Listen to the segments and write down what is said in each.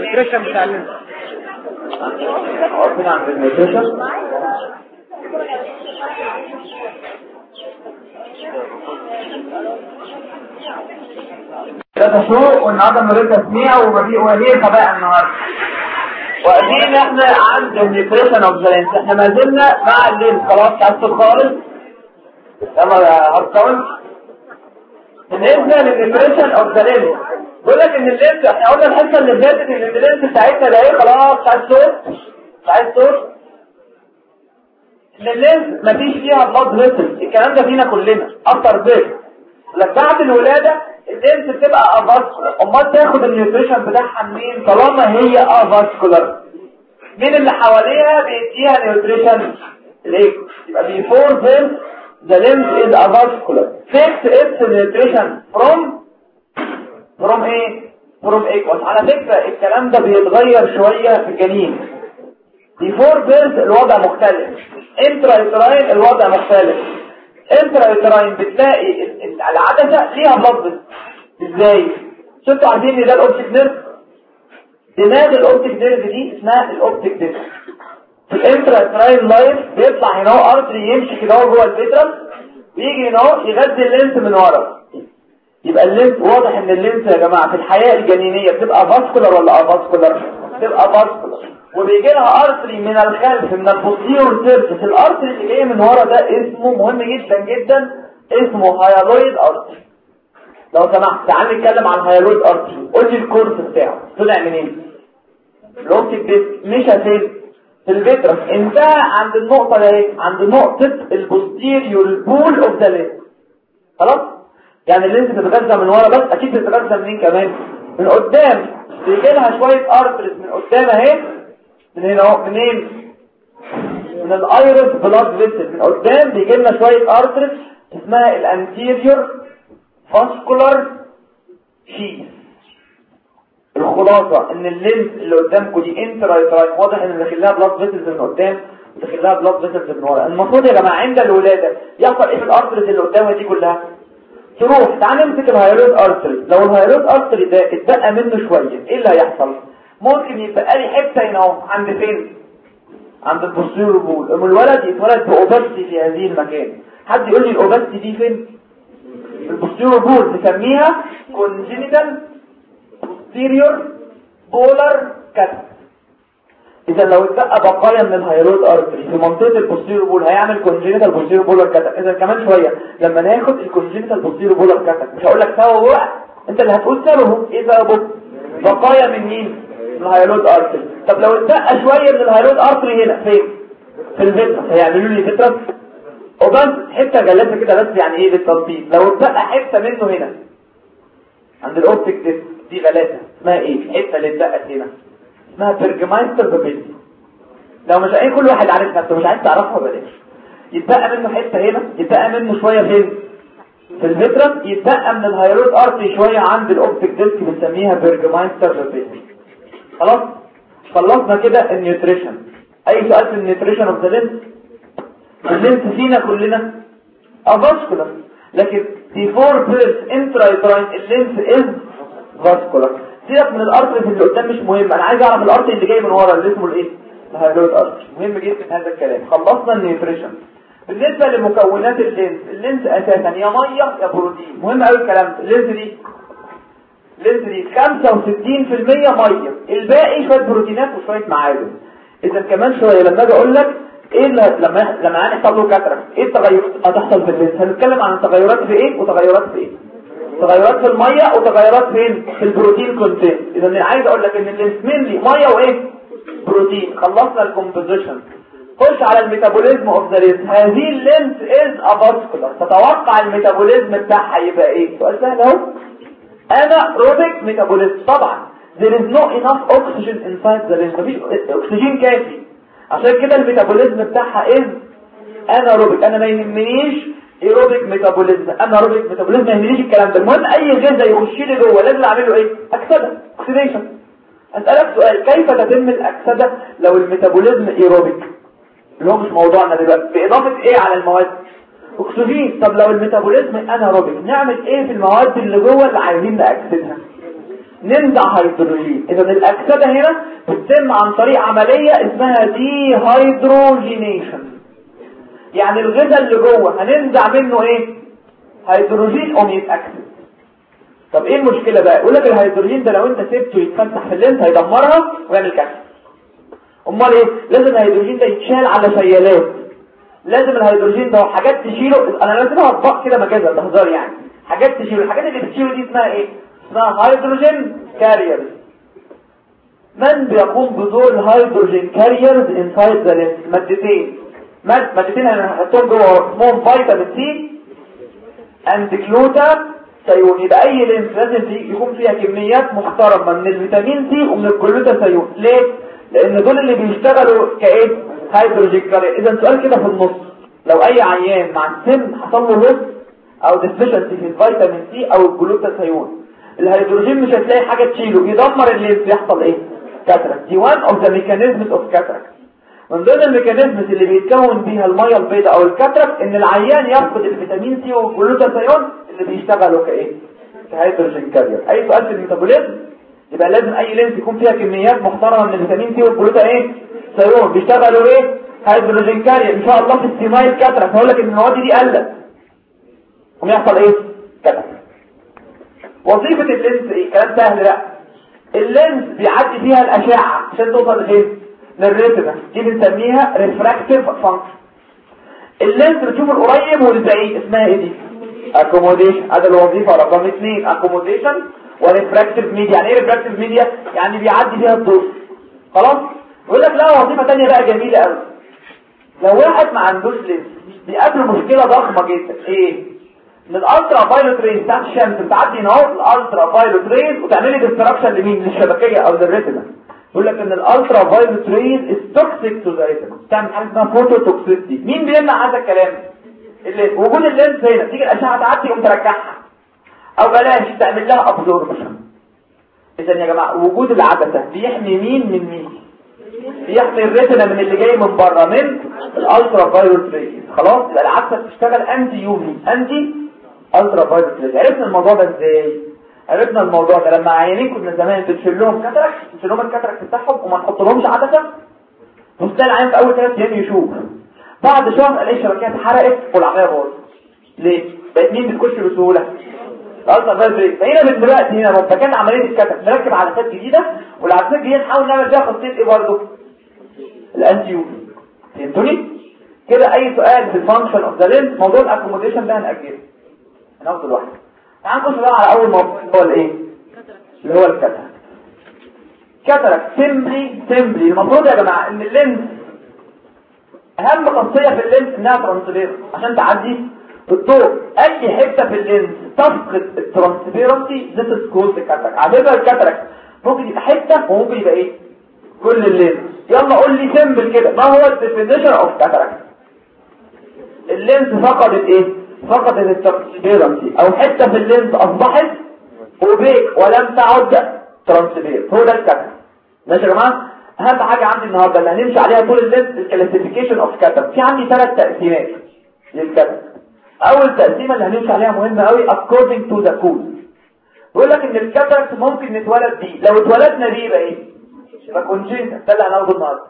النيوتريشن بتاع اللينس. عارفين عن النيوتريشن ده شو والنهارده بنريد تسميع وهي خباء النهارده واقفين احنا عند النيوتريشن اوف ذا لينس. احنا ما زلنا مع اللينس خلاص تعبت خالص. يلا يا هاركاون بالنسبه للنيوتريشن اوف ذا لينس بقول لك ان اللينس احنا قلنا الحصه اللي فاتت ان اللينس بتاعتنا ده ايه خلاص بتاعت صوت ان اللينس مفيش فيها بلاد فيسل. الكلام ده فينا كلنا اكتر بيت لك بعد الولاده اللينس بتبقى افاسكولار. امال تاخد النيوتريشن بتاعها منين طالما هي افاسكولار؟ مين اللي حواليها بيديها نيوتريشن؟ ليه؟ يبقى before this the lens is avascular. fix its nutrition from ايه؟ from aqueous. على فكرة الكلام ده بيتغير شوية في الجنين. before birth الوضع مختلف. intrauterine الوضع مختلف. intrauterine بتلاقي العدسة ليها بلد. ازاي؟ شفتوا عارفين ان ده الاوبتيك نيرف؟ دماغ الاوبتيك نيرف دي اسمها الاوبتيك نيرف. في الانتراتراين لايف بيطلع هنا اهو ارتري يمشي كده جوه الفيترم ويجي هنا اهو يغذي اللينس من ورا. يبقى اللينس واضح ان اللينس يا جماعه في الحياه الجنينيه بتبقى فاسكولار ولا افاسكولار؟ بتبقى فاسكولار وبيجي لها ارتري من الخلف من البوستيرور سيرفيس. الارتري اللي جاي من ورا ده اسمه مهم جدا جدا اسمه هايالويد ارتري. لو سمحت تعال نتكلم عن هايالويد ارتري. قول لي الكورس بتاعه طلع منين؟ الاوبتيك ديسك مشى فين؟ في الفيترم انتهى عند النقطه دي عند نقطه البوستيريور بول اوف ذا لينس. خلاص يعني اللينس بتتغذى من ورا بس اكيد بتتغذى منين كمان؟ من قدام. بيجي لها شويه ارتريز من قدام اهي من هنا اهو منين؟ من الايرس بلاد فيسل. من قدام بيجي لنا شويه ارتريز اسمها الانتيريور فاسكولار شيث. الخلاصه ان اللينس اللي قدامكم دي انترايتراين واضح ان داخل لها بلاد فيسلز من قدام وداخل لها بلاد فيسلز من ورا. المفروض يا جماعه عند الولاده يحصل ايه في الارتريز اللي قدامها دي كلها؟ تروح تعال نمسك الهايرويد ارتري. لو الهايرويد ارتري ده اتبقى منه شويه ايه اللي هيحصل؟ ممكن يبقى لي حته هنا اهو عند فين؟ عند البوستيريور بول. اما الولد يتولد باوباستي في هذه المكان. حد يقول لي الاوباستي دي فين؟ في البوستيريور بول. نسميها كونجينيتال posterior polar cut. اذا لو اتبقى بقايا من الهايرويد ارتري في منطقه البوستيريور بول هيعمل كونجينيتال بوستيريور بولار كات. اذا كمان شويه لما ناخد الكونجينيتال بوستيريور بولار كات مش هقول لك سببه بقى انت اللي هتقول سببه ايه سببه؟ بقايا من مين؟ من الهايرويد ارتري. طب لو اتبقى شويه من الهايرويد ارتري هنا فين؟ في الفيترس هيعملوا لي فيترس وبس حته جلسه كده بس. يعني ايه بالتنطيط؟ لو اتبقى حته منه هنا عند الاوبتيك ديسك دي غلاسه اسمها ايه؟ الحته اللي اتبقت هنا اسمها بيرجمايستر بابيلي. لو مش اي كل واحد عارف نفسه مش عايز تعرفها بلاش. يتبقى منه حته هنا يتبقى منه شويه فين؟ في الفيترم. يتبقى من الهايرويد ارتري شويه عند الاوبتيك ديسك بنسميها بيرجمايستر بابيلي. خلاص خلصنا كده النيوتريشن. اي سؤال في النيوتريشن اوف ذا لينس؟ اللينس فينا كلنا افاسكولار لكن before birth intrauterine اللينس is vascular. سيبك من الارتري اللي قدام مش مهم. انا عايز اعرف الارتري اللي جاي من ورا اللي اسمه الايه؟ الهايرويد ارتري. مهم جدا هذا الكلام. خلصنا النيوتريشن. بالنسبه لمكونات اللينس اساسا يا ميه يا بروتين. مهم قوي الكلام ده. اللينس دي 65% ميه الباقي شويه بروتينات وشويه معادن. اذا كمان شويه لما اجي اقول لك ايه لما هنحصل له كاتراكت ايه التغيرات هتحصل في اللينس؟ هنتكلم عن التغيرات في ايه وتغيرات في ايه؟ تغيرات في الميه وتغيرات فين؟ في البروتين كونتنت. اذا انا عايز اقول لك ان اللينس مينلي ميه وايه؟ بروتين. خلصنا الكومبوزيشن. خش على الميتابوليزم اوف ذا لينس. هذه اللينس از افاسكولار. تتوقع الميتابوليزم بتاعها يبقى ايه؟ سؤال سهل اهو. انا روبيك ميتابوليزم. طبعا there is no enough oxygen inside the lens. مفيش اكسجين كافي عشان كده الميتابوليزم بتاعها از انايروبيك. انا ما يهمنيش ايروبيك ميتابوليزم. انايروبيك ميتابوليزم ما يهمنيش الكلام ده. المهم اي غذاء يخش لي جوه لازم اعمل له ايه؟ اكسده اوكسيديشن. اسالك سؤال كيف تتم الاكسده لو الميتابوليزم ايروبيك اللي هو مش موضوعنا دلوقتي باضافه ايه على المواد؟ اكسجين. طب لو الميتابوليزم انايروبيك نعمل ايه في المواد اللي جوه اللي عايزين ناكسدها؟ ننزع هيدروجين. اذا الاكسده هنا بتتم عن طريق عمليه اسمها دي هيدروجينيشن. يعني الغذاء اللي جوه هننزع منه ايه؟ هيدروجين يتاكسد. طب ايه المشكله بقى؟ يقول لك الهيدروجين ده لو انت سبته يتفتح في اللينس هيدمرها ويعمل كسر. امال ايه؟ لازم الهيدروجين ده يتشال على شيالات. لازم الهيدروجين ده حاجات تشيله. انا لازمها اطباق كده مجازا ده هزار يعني. حاجات تشيله. الحاجات اللي بتشيله دي اسمها ايه؟ اسمها هيدروجين كاريرز. من بيقوم بدور الهيدروجين كاريرز انسايد ذا لينس؟ مادتين هنحطهم جوه اسمهم فيتامين سي اند جلوتاثيون. يبقى اي لينس لازم يكون فيها كميات محترمه من الفيتامين سي ومن الجلوتاثيون. ليه؟ لان دول اللي بيشتغلوا كايه؟ هيدروجين كارير. اذا سؤال كده في النص، لو اي عيان مع السن حصل له لوس او ديفيشنسي في الفيتامين سي او الجلوتاثيون، الهيدروجين مش هتلاقي حاجه تشيله، يدمر اللينس، يحصل ايه؟ كاتراكت. دي وان اوف ذا ميكانيزمز اوف كاتراكت. من ضمن الميكانيزمز اللي بيتكون بيها الميه البيضاء او الكاتراكت ان العيان يفقد الفيتامين سي والجلوتاثيون اللي بيشتغلوا كايه؟ كهيدروجين كارير. اي سؤال في الميتابوليزم يبقى لازم اي لينس يكون فيها كميات محترمه من الفيتامين سي والجلوتاثيون بيشتغلوا ايه؟ هيدروجين كارير. ان شاء الله في السيمايل كاتراكت هقول لك ان المواد دي قلت ويحصل ايه؟ كاتراكت. وظيفه اللينس ايه؟ كلام سهل. لا، اللينس بيعدي فيها الاشعه عشان توصل لفين؟ للريتنا. دي بنسميها ريفراكتيف فانكشن. اللينس بتشوف القريب والبعيد اسمها ايه دي؟ اكوموديشن. هذا الوظيفه رقم 2، اكوموديشن وريفراكتيف ميديا. يعني ايه ريفراكتيف ميديا؟ يعني بيعدي فيها الضوء. خلاص. يقول لك لا، وظيفه ثانيه بقى جميله قوي. لو واحد ما عندوش لينس بيقابله مشكله ضخمه جدا. ايه؟ ان الالترا فايولوت ريز بتاعت الشمس بتعدي هنا اهو الالترا فايولوت ريز وتعمل لي ديستراكشن لمين؟ للشبكيه او للريتنا. يقول لك ان الالترا فايولوت ريز از توكسيك تو ذا ريتنا، بتعمل حاجه اسمها فوتو توكسيستي. مين بيمنع هذا الكلام؟ وجود اللينس هنا. تيجي الاشعه تعدي تقوم ترجعها، او بلاش تعمل لها ابزوربشن. اذا يا جماعه وجود العدسه بيحمي مين من مين؟ بيحمي الريتنا من اللي جاي من بره من الالترا فايولوت ريز. خلاص. يبقى العدسه بتشتغل انتي يوفي، انتي الترا فايولوت ريز. عرفنا الموضوع ده ازاي؟ عرفنا الموضوع ده لما عيانين كنا زمان بنشيل لهم كاتراكت، نشيل لهم الكاتراكت بتاعهم وما نحط لهمش عدسه. مستني العيان في اول 3 ايام يشوف، بعد شهر الاقي الشبكيه اتحرقت والعمليه باظت. ليه؟ بقت مين بتخش بسهوله؟ الالترا فايولوت ريز. فهنا من دلوقتي هنا لما كان عمليه الكاتراكت نركب عدسات جديده، والعدسات الجديده نحاول نعمل فيها خاصيه ايه برضه؟ الانتي يوفي. فهمتوني؟ كده اي سؤال في الفانكشن اوف ذا لينس. موضوع الاكوموديشن ده هنأجله، هناخده لوحده. تعال نخش بقى على اول موضوع اللي هو الايه؟ اللي هو الكاتراكت. كاتراكت سيمبلي المفروض يا جماعه ان اللينس اهم خاصيه في اللينس انها ترانسبيرنت عشان تعدي الضوء. اي حته في اللينس تفقد الترانسبيرنسي ذات از كولد كاتراكت. على فكره الكاتراكت ممكن يبقى حته وممكن يبقى ايه؟ كل اللينس. يلا قول لي سيمبل كده، ما هو الديفينيشن اوف كاتراكت؟ اللينس فقدت ايه؟ فقدت الترانسبيرنسي، او حته في اللينس اصبحت اوبيك ولم تعد ترانسبيرنت. هو ده الكاتراكت. ماشي يا جماعه؟ اهم حاجه عندي النهارده اللي هنمشي عليها طول اللينس الكلاسيفيكيشن اوف كاتراكت. في عندي 3 تقسيمات للكاتراكت. اول تقسيمه اللي هنمشي عليها مهمه قوي according to the cause. بيقول لك ان الكاتراكت ممكن نتولد بيه. لو اتولدنا بيه يبقى ايه؟ يبقى كونجنتال. ده اللي هناخده النهارده.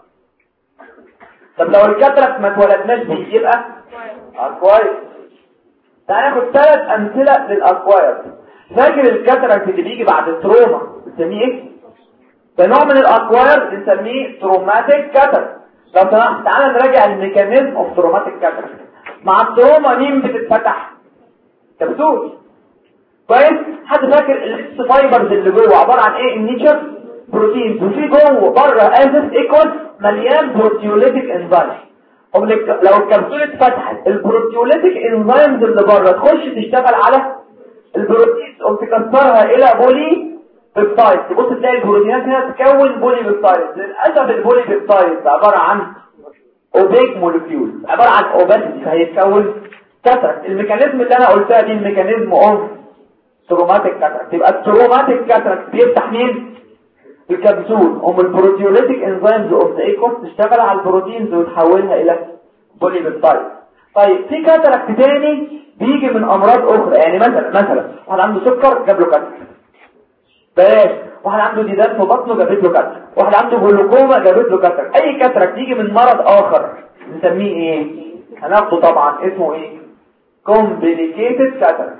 طب لو الكاتراكت ما اتولدناش بيه يبقى اكواير. تعال ناخد 3 امثله للاكواير. فاكر الكاتراكت اللي بيجي بعد التروما بنسميه ايه؟ ده نوع من الاكواير بنسميه تروماتيك كاتراكت. لو سمحت تعالى نراجع الميكانيزم اوف تروماتيك كاتراكت. مع التروما مين بتتفتح؟ كبسول. كويس؟ حد فاكر الاكس فايبرز اللي جوه عباره عن ايه؟ النيتشر بروتين، وفي جوه بره اسف ايكوال مليان بروتيوليتيك انزيم. لو الكبسوله اتفتحت البروتيوليتيك انزيمز اللي بره تخش تشتغل على البروتينز وتكسرها الى بولي بيبتايد. تبص تلاقي البروتينات هنا تكون بولي بيبتايد. للاسف البولي بيبتايد عباره عن اوبيك مولكيول، عباره عن اوباسيتي، فهيتكون كاتراكت. الميكانيزم اللي انا قلتها دي الميكانيزم اوف تروماتيك كاتراكت. يبقى التروماتيك كاتراكت بيفتح مين؟ الكبسول. هم البروتيوليتيك انزيمز اوف ذا ايكوس تشتغل على البروتينز وتحولها الى بولي بيبتايد. طيب في كاتراكت تاني بيجي من امراض اخرى. يعني مثلا واحد عنده سكر جاب له كاتراكت. بلاش. واحد عنده ديدان في بطنه جابت له كاتراك، واحد عنده جلوكوما جابت له كاتراك. اي كاتراك تيجي من مرض اخر نسميه ايه؟ هناخده طبعا اسمه ايه؟ كومبليكيتد كاتراك.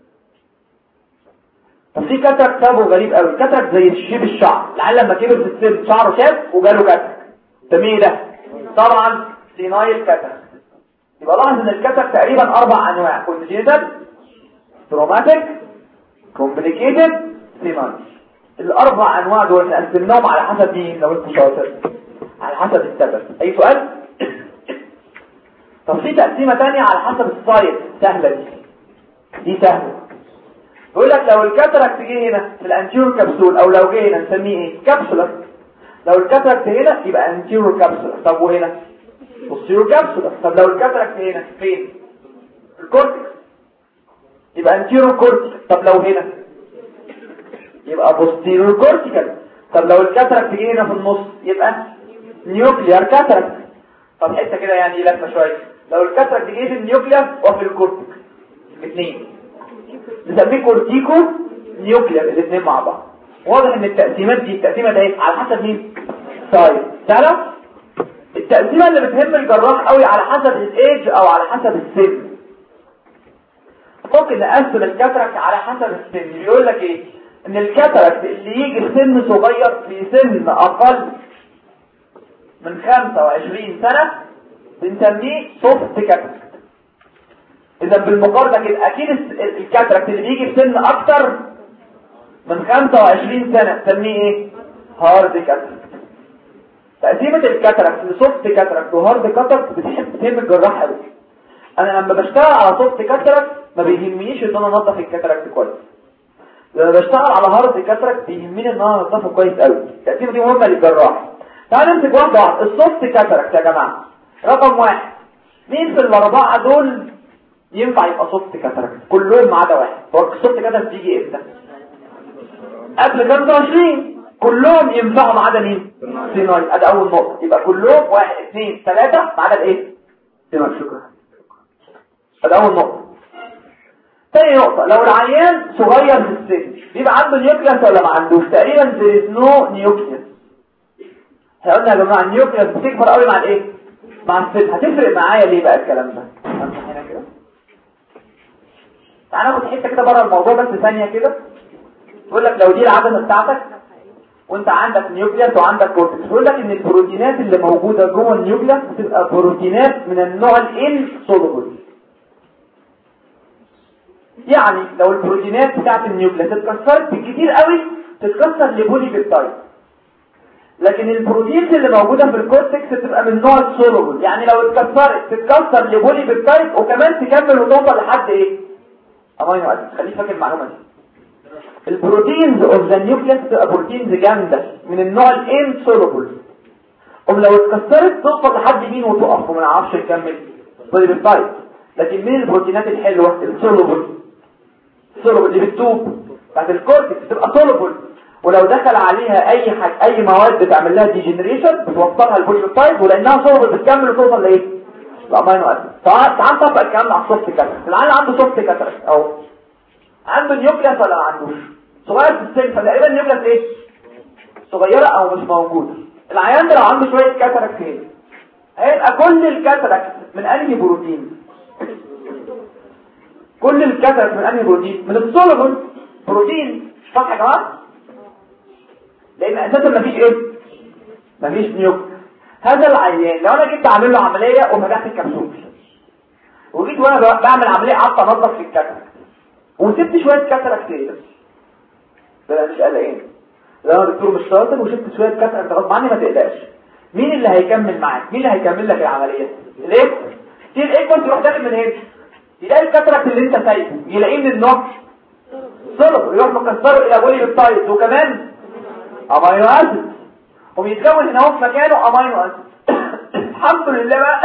طب في كاتراك سببه غريب قوي، كاتراك زي شيب الشعر، العيال لما كبر في السن شعره شاب وجاله كاتراك، نسميه ده طبعا سينايل كاتراك. يبقى لاحظ ان الكاتراك تقريبا 4 انواع: كونجينيتال، تروماتيك، كومبليكيتد، سينايل. الاربع انواع دول نقسمهم على حسب مين لو انت شاطر؟ على حسب السبب. اي سؤال؟ طب في تقسيمه ثانيه على حسب السايز، سهله دي سهله. يقول لك لو الكاتراكت جه هنا في الانتيرور كابسول، او لو جه هنا نسميه ايه؟ كابسولر. لو الكاتراكت هنا يبقى انتيرور كابسولر. طب وهنا بوستيرور كابسولر. طب لو الكاتراكت هنا فين؟ الكورتكس يبقى انتيرور كورتيكال. طب لو هنا يبقى بوستيرور كورتيكال. طب لو الكاتراكت جه هنا في النص يبقى نيوكليار كاتراكت. طب حته كده يعني لفه شويه، لو الكاتراكت جه في النيوكليار وفي الكورتكس الاثنين نسميه كورتيكو نيوكليار، الاثنين مع بعض. واضح ان التقسيمات دي التقسيمه ده على حسب مين؟ سايز. تعرف التقسيمه اللي بتهم الجراح قوي على حسب الايدج او على حسب السن. ممكن نقسم الكاتراكت على حسب السن. بيقول لك ايه؟ ان الكاتراكت اللي يجي في سن صغير، في سن اقل من 25 سنه بنسميه سوفت كاتراكت. اذا بالمقارنه كده اكيد الكاتراكت اللي بيجي في سن اكتر من 25 سنه نسميه ايه؟ هارد كاتراكت. تقسيمه الكاتراكت لسوفت كاتراكت وهارد كاتراكت بتهم الجراح قوي. انا لما بشتغل على سوفت كاتراكت ما بيهمنيش ان انا انضف الكاتراكت كويس. لما بشتغل على هارد كاتراكت بيهمني ان انا انضفه كويس قوي. التقسيمه دي مهمه للجراح. تعالوا نمسك واحده واحده. السوفت كاتراكت يا جماعه رقم 1، مين في الاربعه دول ينفع يبقى سوفت كاتراكت؟ كلهم ما عدا واحد. هو السوفت كاتراكت بيجي امتى؟ قبل 25. كلهم ينفعوا ما عدا مين؟ سينايل. ادي اول نقطه. يبقى كلهم 1 2 3 ما عدا الايه؟ سينايل. شكرا. ادي اول نقطه. ثاني نقطه، لو العيان صغير في السن بيبقى عنده نيوكليس ولا ما عندوش؟ تقريبا there is no نيوكليس. احنا قلنا يا جماعه النيوكليس بتكبر قوي مع الايه؟ مع السن. هتفرق معايا ليه بقى الكلام ده؟ هنا كده تعالى ناخد حته كده بره الموضوع بس ثانيه كده. يقول لك لو دي العدسه بتاعتك وانت عندك نيوكليس وعندك كورتكس، يقول لك ان البروتينات اللي موجوده جوه النيوكليس بتبقى بروتينات من النوع الانسولوبل. يعني لو البروتينات بتاعت النيوكليس اتكسرت بالكتير قوي تتكسر لبولي بيبتايد، لكن البروتينز اللي موجوده في الكورتكس بتبقى من نوع السولوبل. يعني لو اتكسرت تتكسر لبولي بيبتايد وكمان تكمل وتوصل لحد ايه؟ امينو اسيد. خليك فاكر المعلومه دي. البروتينز اوف ذا نيوكليس بتبقى بروتينز جامده من النوع الانسولوبل، ولو اتكسرت توصل لحد مين وتقف وما نعرفش نكمل بولي بيبتايد. لكن مين البروتينات الحلوه؟ السولوبل. السولوبل اللي بتدوب بعد الكورتكس بتبقى سولوبل، ولو دخل عليها اي مواد بتعمل لها ديجنريشن بتوصلها للبولي بيبتايد، ولانها سولوبل بتكمل وتوصل لايه؟ الامينو اسيد. تعال نطبق الكلام ده على السوفت كاتراكت. العيان عنده سوفت كاتراكت اهو، عنده نيوكليس ولا ما عندوش؟ صغير في السن، فتقريبا النيوكليس ايه؟ صغيره او مش موجوده. العيان ده لو عنده شويه كاتراكت هنا هيبقى كل الكاتراكت من انهي بروتين؟ كل الكاتراكت من انهي بروتين؟ من السولوبل بروتين. صح يا جماعه؟ لان اساسا مفيش ايه؟ مفيش نيوكليس. هذا العيان لو انا جيت اعمل له عمليه وفتحت الكبسول وجيت وانا بعمل عمليه قعدت انظف في الكاتراكت وسبت شويه كاتراكت كده، ده مش قلقان. لو انا دكتور مش شاطر وشفت شويه كاتراكت غصب عني ما تقلقش. مين اللي هيكمل معاك؟ مين اللي هيكمل لك العمليه؟ الايه؟ كنت تروح داخل من هنا يلاقي الكاتراكت اللي انت سايبه يلاقيه من النوع صلب، يروح مكسره الى بولي بيبتايد وكمان امينو اسيد، وبيتكون هنا في مكانه امينو اسيد. الحمد لله بقى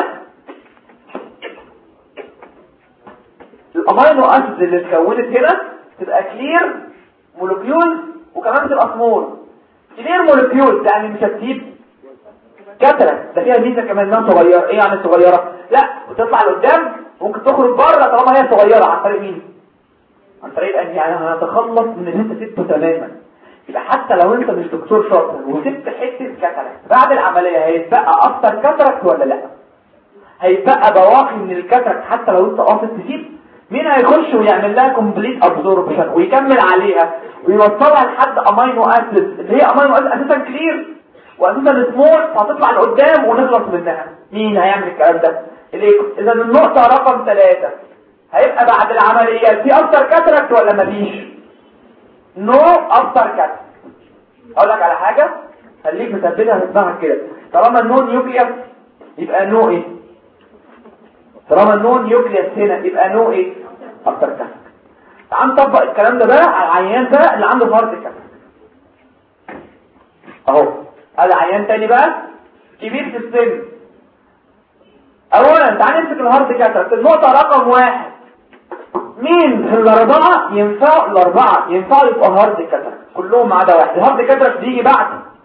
الامينو اسيد اللي اتكونت هنا تبقى كلير مولكيول وكمان تبقى سمول. كلير مولكيول يعني مش هتسيب كاتراكت، ده فيها ميزه كمان انها صغيره. ايه يعني صغيره؟ لا وتطلع لقدام ممكن تخرج بره طالما هي صغيره. عن طريق مين؟ عن طريق ان يعني هنتخلص من اللي انت سبته تماما. يبقى حتى لو انت مش دكتور شاطر وسبت حته كاتراكت بعد العمليه هيتبقى اكتر كاتراكت ولا لا؟ هيتبقى بواقي من الكاتراكت حتى لو انت قاصد تسيب. مين هيخش ويعمل لها كومبليت ابزوربشن ويكمل عليها ويوصلها لحد امينو اسيد اللي هي امينو اسيد اساسا كلير واساسا سمول فهتطلع لقدام ونخلص منها؟ مين هيعمل الكلام ده؟ اذا النقطه رقم 3 هيبقى بعد العمليه في اكتر كاتراكت ولا مفيش؟ نو افتر كات. اقول لك على حاجه خليك مثبتها في دماغك كده، طالما النون نيوكليس يبقى نو ايه؟ طالما النون نيوكليس هنا يبقى نو ايه؟ افتر كات. تعال نطبق الكلام ده بقى على العيان ده اللي عنده هارد كات اهو. هذا عيان تاني بقى كبير في السن. اولا تعال نمسك الهارد كات. النقطه رقم 1 مين في الاربعه ينفعوا؟ الاربعه ينفعوا يبقوا هارد كاتراكت كلهم ما عدا واحد. الهارد كاتراكت بيجي بعد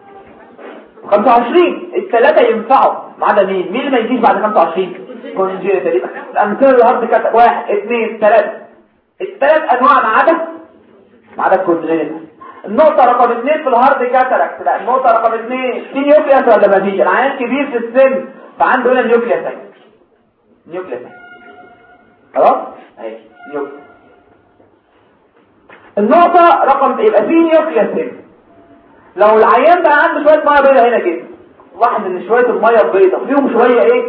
25. الثلاثه ينفعوا ما عدا مين اللي ما يجيش بعد 25؟ كونجيتال. الامثله الهارد كاتراكت 1 2 3 الثلاث انواع ما عدا الكونجيتال. النقطه رقم 2 في الهارد كاتراكت، لا النقطه رقم 2 في نيوكليس ولا ما فيش؟ العيان كبير في السن فعنده هنا نيوكليس خلاص اهي نيوكليس. النقطة رقم يبقى فيه نيوكليس هنا. لو العيان بقى عنده شوية مية بيضة هنا كده، لاحظ ان شوية المية البيضة فيهم شوية ايه؟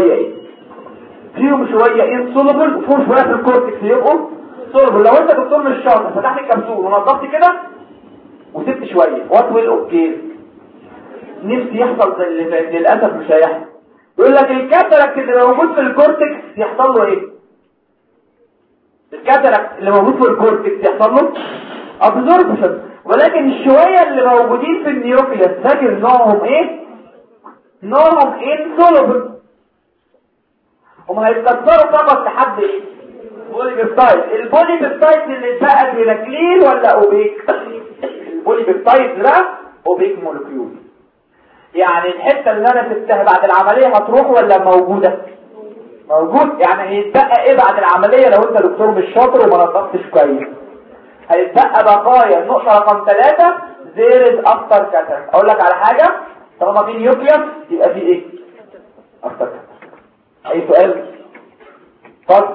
فيهم شوية سولوبل وفيهم شوية في الكورتكس يبقوا سولوبل. لو انت دكتور مش شاطر فتحت الكبسول ونضفت كده وسبت شوية وات ويل اوكي نفسي يحصل زي اللي فات، للأسف مش هيحصل. يقول لك الكاتراكت اللي موجود في الكورتكس يحصل له ايه؟ الكاتراكت اللي موجود في الكورتكس يحصل له ابزوربشن، ولكن الشويه اللي موجودين في النيوكليس فاكر نوعهم ايه؟ نوعهم انسولوبل. هم هيتكسروا فقط لحد ايه؟ بولي بيبتايد. البولي بيبتايد اللي اتبقى كلير ولا اوبيك؟ البولي بيبتايد ده اوبيك مولكيول، يعني الحته اللي انا سبتها بعد العمليه هتروح ولا موجوده؟ موجود. يعني هيتبقى ايه بعد العملية لو انت دكتور مش شاطر وما نظفتش كويس؟ هيتبقى بقايا. النقطة رقم 3 زيرز افتر كاتراكت. اقول لك على حاجة، طالما في نيوكليس يبقى في ايه؟ افتر كاتراكت. اي سؤال؟ اتفضل.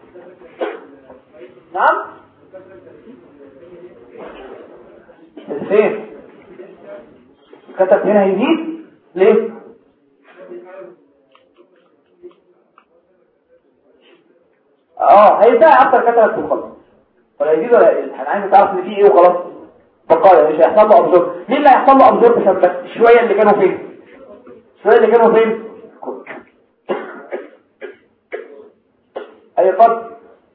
نعم فين؟ الكاتراكت هنا هيزيد ليه؟ هيبقى اكتر كاتراكت وخلاص، ولا يزيد ولا يقل. احنا عايزين نعرف ان في ايه وخلاص. بقايا مش هيحصل له ابزورب. مين اللي هيحصل له ابزورب؟ بس شويه اللي كانوا فين؟ اي فرق؟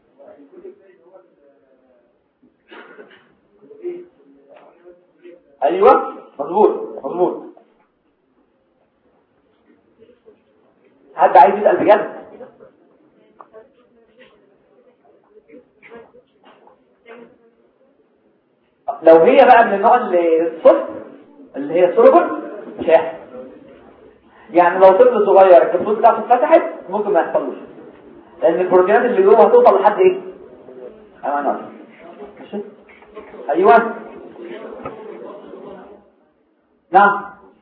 ايوه مظبوط. حد عايز يسال بجد؟ لو هي بقى من النوع اللي الصفر اللي هي السولوبل مش هيحصل. يعني لو طفل صغير الكبسول بتاعته اتفتحت ممكن ما يحصلوش، لان البروتينات اللي جوه هتوصل لحد ايه؟ ماشي. ايوه نعم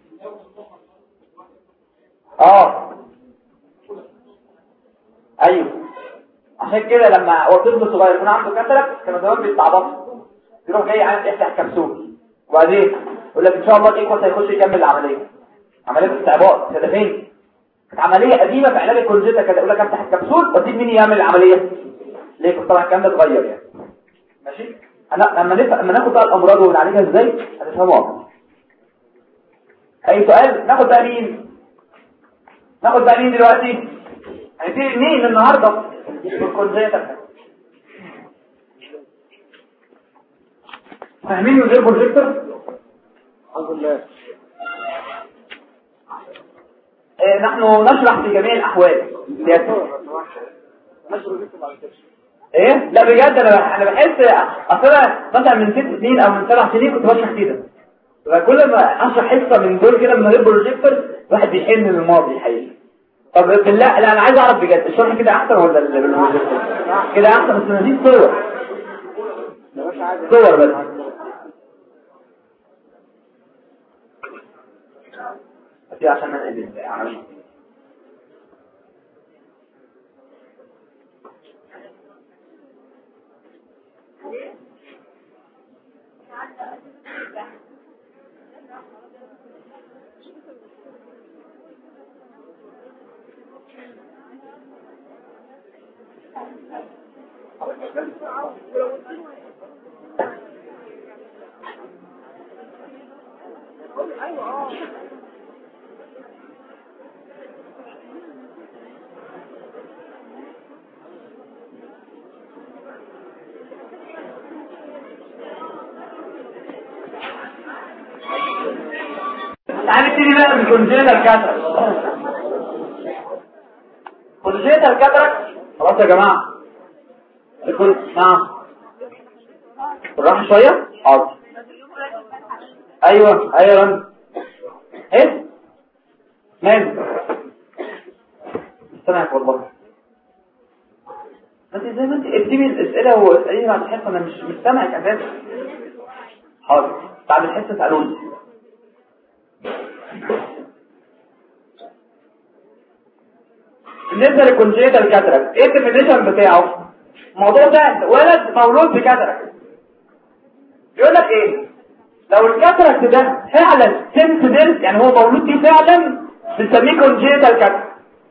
ايوه. عشان كده لما طفل صغير يكون عنده كاتراكت كانوا زمان بيستعبطوا يروح جاي عايز يفتح كبسول وبعدين يقول لك ان شاء الله الايكوس هيخش يكمل العمليه. عمليه استعباط كده فين؟ كانت عمليه قديمه في علاج الكونجيتا كده يقول لك افتح الكبسول واسيب مين يعمل العمليه؟ ليه؟ طبعا الكلام ده اتغير يعني. ماشي. لما ناخد بقى الامراض ونعالجها ازاي هتفهموا. اي سؤال؟ ناخد بقى مين دلوقتي؟ هنبتدي مين النهارده؟ الكونجيتا. فاهمين من غير بروجيكتور؟ الحمد لله. نحن نشرح في جميع الاحوال. ايه؟ لا بجد انا بحس اصلا مثلا من 6 سنين او من 7 سنين كنت بشرح كده. فكل ما اشرح حصه من دول كده من غير بروجيكتور الواحد بيحن للماضي حقيقي. طب بالله لا انا عايز اعرف بجد الشرح كده احسن ولا بالبروجيكتور؟ كده احسن بس نزيد صور بس. دي عشان نقلب العناوين. تعالى نبتدي بقى بالكونجنتال كاتراكت. كونجنتال كاتراكت خلاص يا جماعه. نعم بالراحه شويه. حاضر. ايوه رن ايه مال سامعك والله. انت زي ما انت اديني الاسئله واساليني بعد الحصه. انا مش سامعك اساسا. حاضر بعد الحصه اسالوني. بالنسبه للكونجنتال كاتراكت ايه الديفينيشن بتاعه؟ الموضوع ده ولد مولود بكاتراكت. يقول لك ايه؟ لو الكاتراكت ده فعلا سنس يعني هو مولود بيه فعلا بنسميه كونجنتال كاتراكت.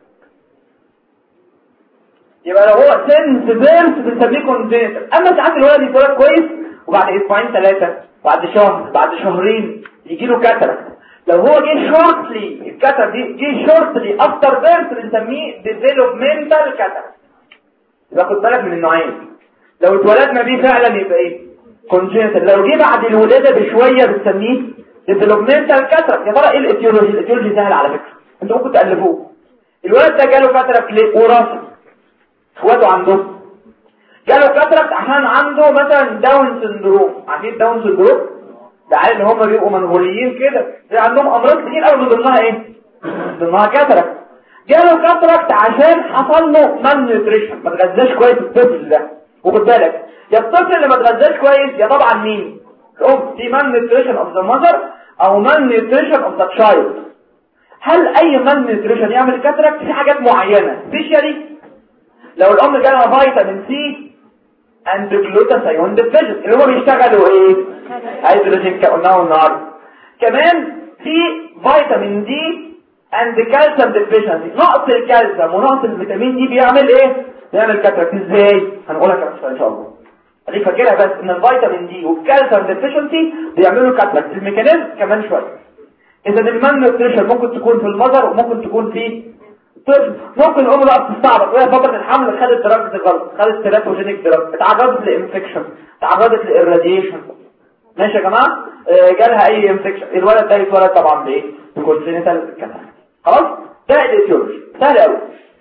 يبقى لو هو سنس بنسميه كونجنتال. اما ساعات الولد يتولد كويس وبعد اسبوعين ثلاثه بعد شهر بعد شهرين يجي له كاتراكت. لو هو جه شورتلي الكاتراكت دي جه شورتلي افتر بيرث بنسميه ديفلوبمنتال كاتراكت. يبقى خد بالك من النوعين. لو اتولدنا بيه فعلا يبقى ايه؟ كونجنتال. لو جه بعد الولاده بشويه بنسميه ديفلوبمنتال كاتراكت. يا ترى ايه الايتيولوجي؟ الايتيولوجي سهل على فكره، انتوا ممكن تالفوه. الولد ده جاله كاتراكت ليه؟ وراثه. اخواته عندهم جاله كاتراكت عشان عنده مثلا داون سندروم. عارفين داون سندروم؟ ده عارف ان هم بيبقوا منغوليين كده، زي عندهم امراض كتير قوي من ضمنها ايه؟ من ضمنها كاتراكت. جاله كاتراكت عشان حصل له مان نيوتريشن، ما اتغذاش كويس الطفل ده. وخد بالك يا الطفل اللي ما اتغذاش كويس يا طبعا مين؟ الام. في مان نيوتريشن اوف ذا ماذر او مان نيوتريشن اوف ذا تشايلد. هل اي مان نيوتريشن يعمل كاتراكت؟ في حاجات معينه سبيشالي. لو الام جالها فيتامين سي اند جلوتاثيون ديفيشن اللي هو بيشتغلوا ايه؟ هيدروجين قلناه النهارده. كمان في فيتامين دي اند كالسيوم ديفيشنسي. نقص الكالسيوم ونقص الفيتامين دي بيعمل ايه؟ بيعمل كاتراكت. ازاي؟ هنقولها كمان ان شاء الله. خليك فاكرها بس ان الفيتامين دي والكالسيوم ديفيشنسي بيعملوا كاتراكت. الميكانيزم كمان شويه. اذا المان نيوتريشن ممكن تكون في المذر وممكن تكون في طفل. ممكن الام بقى بتستعبط وهي فتره الحمل خدت دراجز الغلط، خدت تيراتوجينيك دراج، اتعرضت لانفكشن، اتعرضت للراديشن. ماشي يا جماعه؟ جالها اي انفكشن، الولد ده يتولد طبعا بايه؟ بكونجنتال كاتراكت. خلاص؟ ده الايتيولوجي سهل قوي.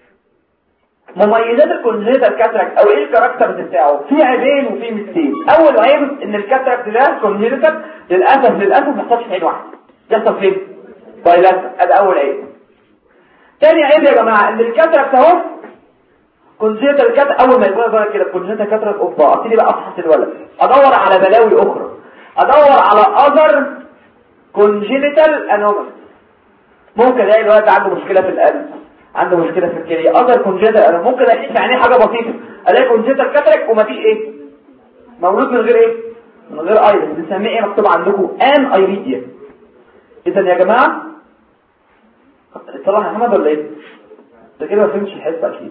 مميزات الكونجنتال كاتراكت او ايه الكاركترز بتاعه؟ في عيبين وفي ميزتين. اول عيب ان الكاتراكت ده كونجنتال للاسف ما بيحصلش في عين واحده، بيحصل فين؟ بايلاترال. ادي اول عيب. تاني عيب يا جماعه ان الكاتراكت اهو كونجنتال كاتراكت. اول ما يقول بقى كده كونجنتال كاتراكت اوبا، ابتدي بقى افحص الولد، ادور على بلاوي اخرى، ادور على اذر كونجنتال انومالي. ممكن الاقي الولد عنده مشكله في القلب، عنده مشكله في الكليه، اذر كونجنتال انومالي. ممكن الاقي في عينيه حاجه بسيطه، الاقي كونجنتال كاتراكت ومفيش ايه؟ مولود من غير ايه؟ من غير ايرس. بنسميه ايه مكتوب عندكم؟ ان ايريديا. اذا يا جماعه صلاح محمد ولا ايه؟ ده كده ما فهمتش الحته اكيد.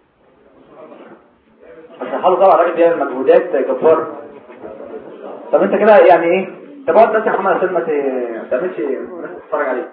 عشان حاله طبعا الراجل بيعمل مجهودات جباره. طب انت كده يعني ايه؟ طب اقعد بس يا محمد عشان ما تعملش الناس تتفرج عليك.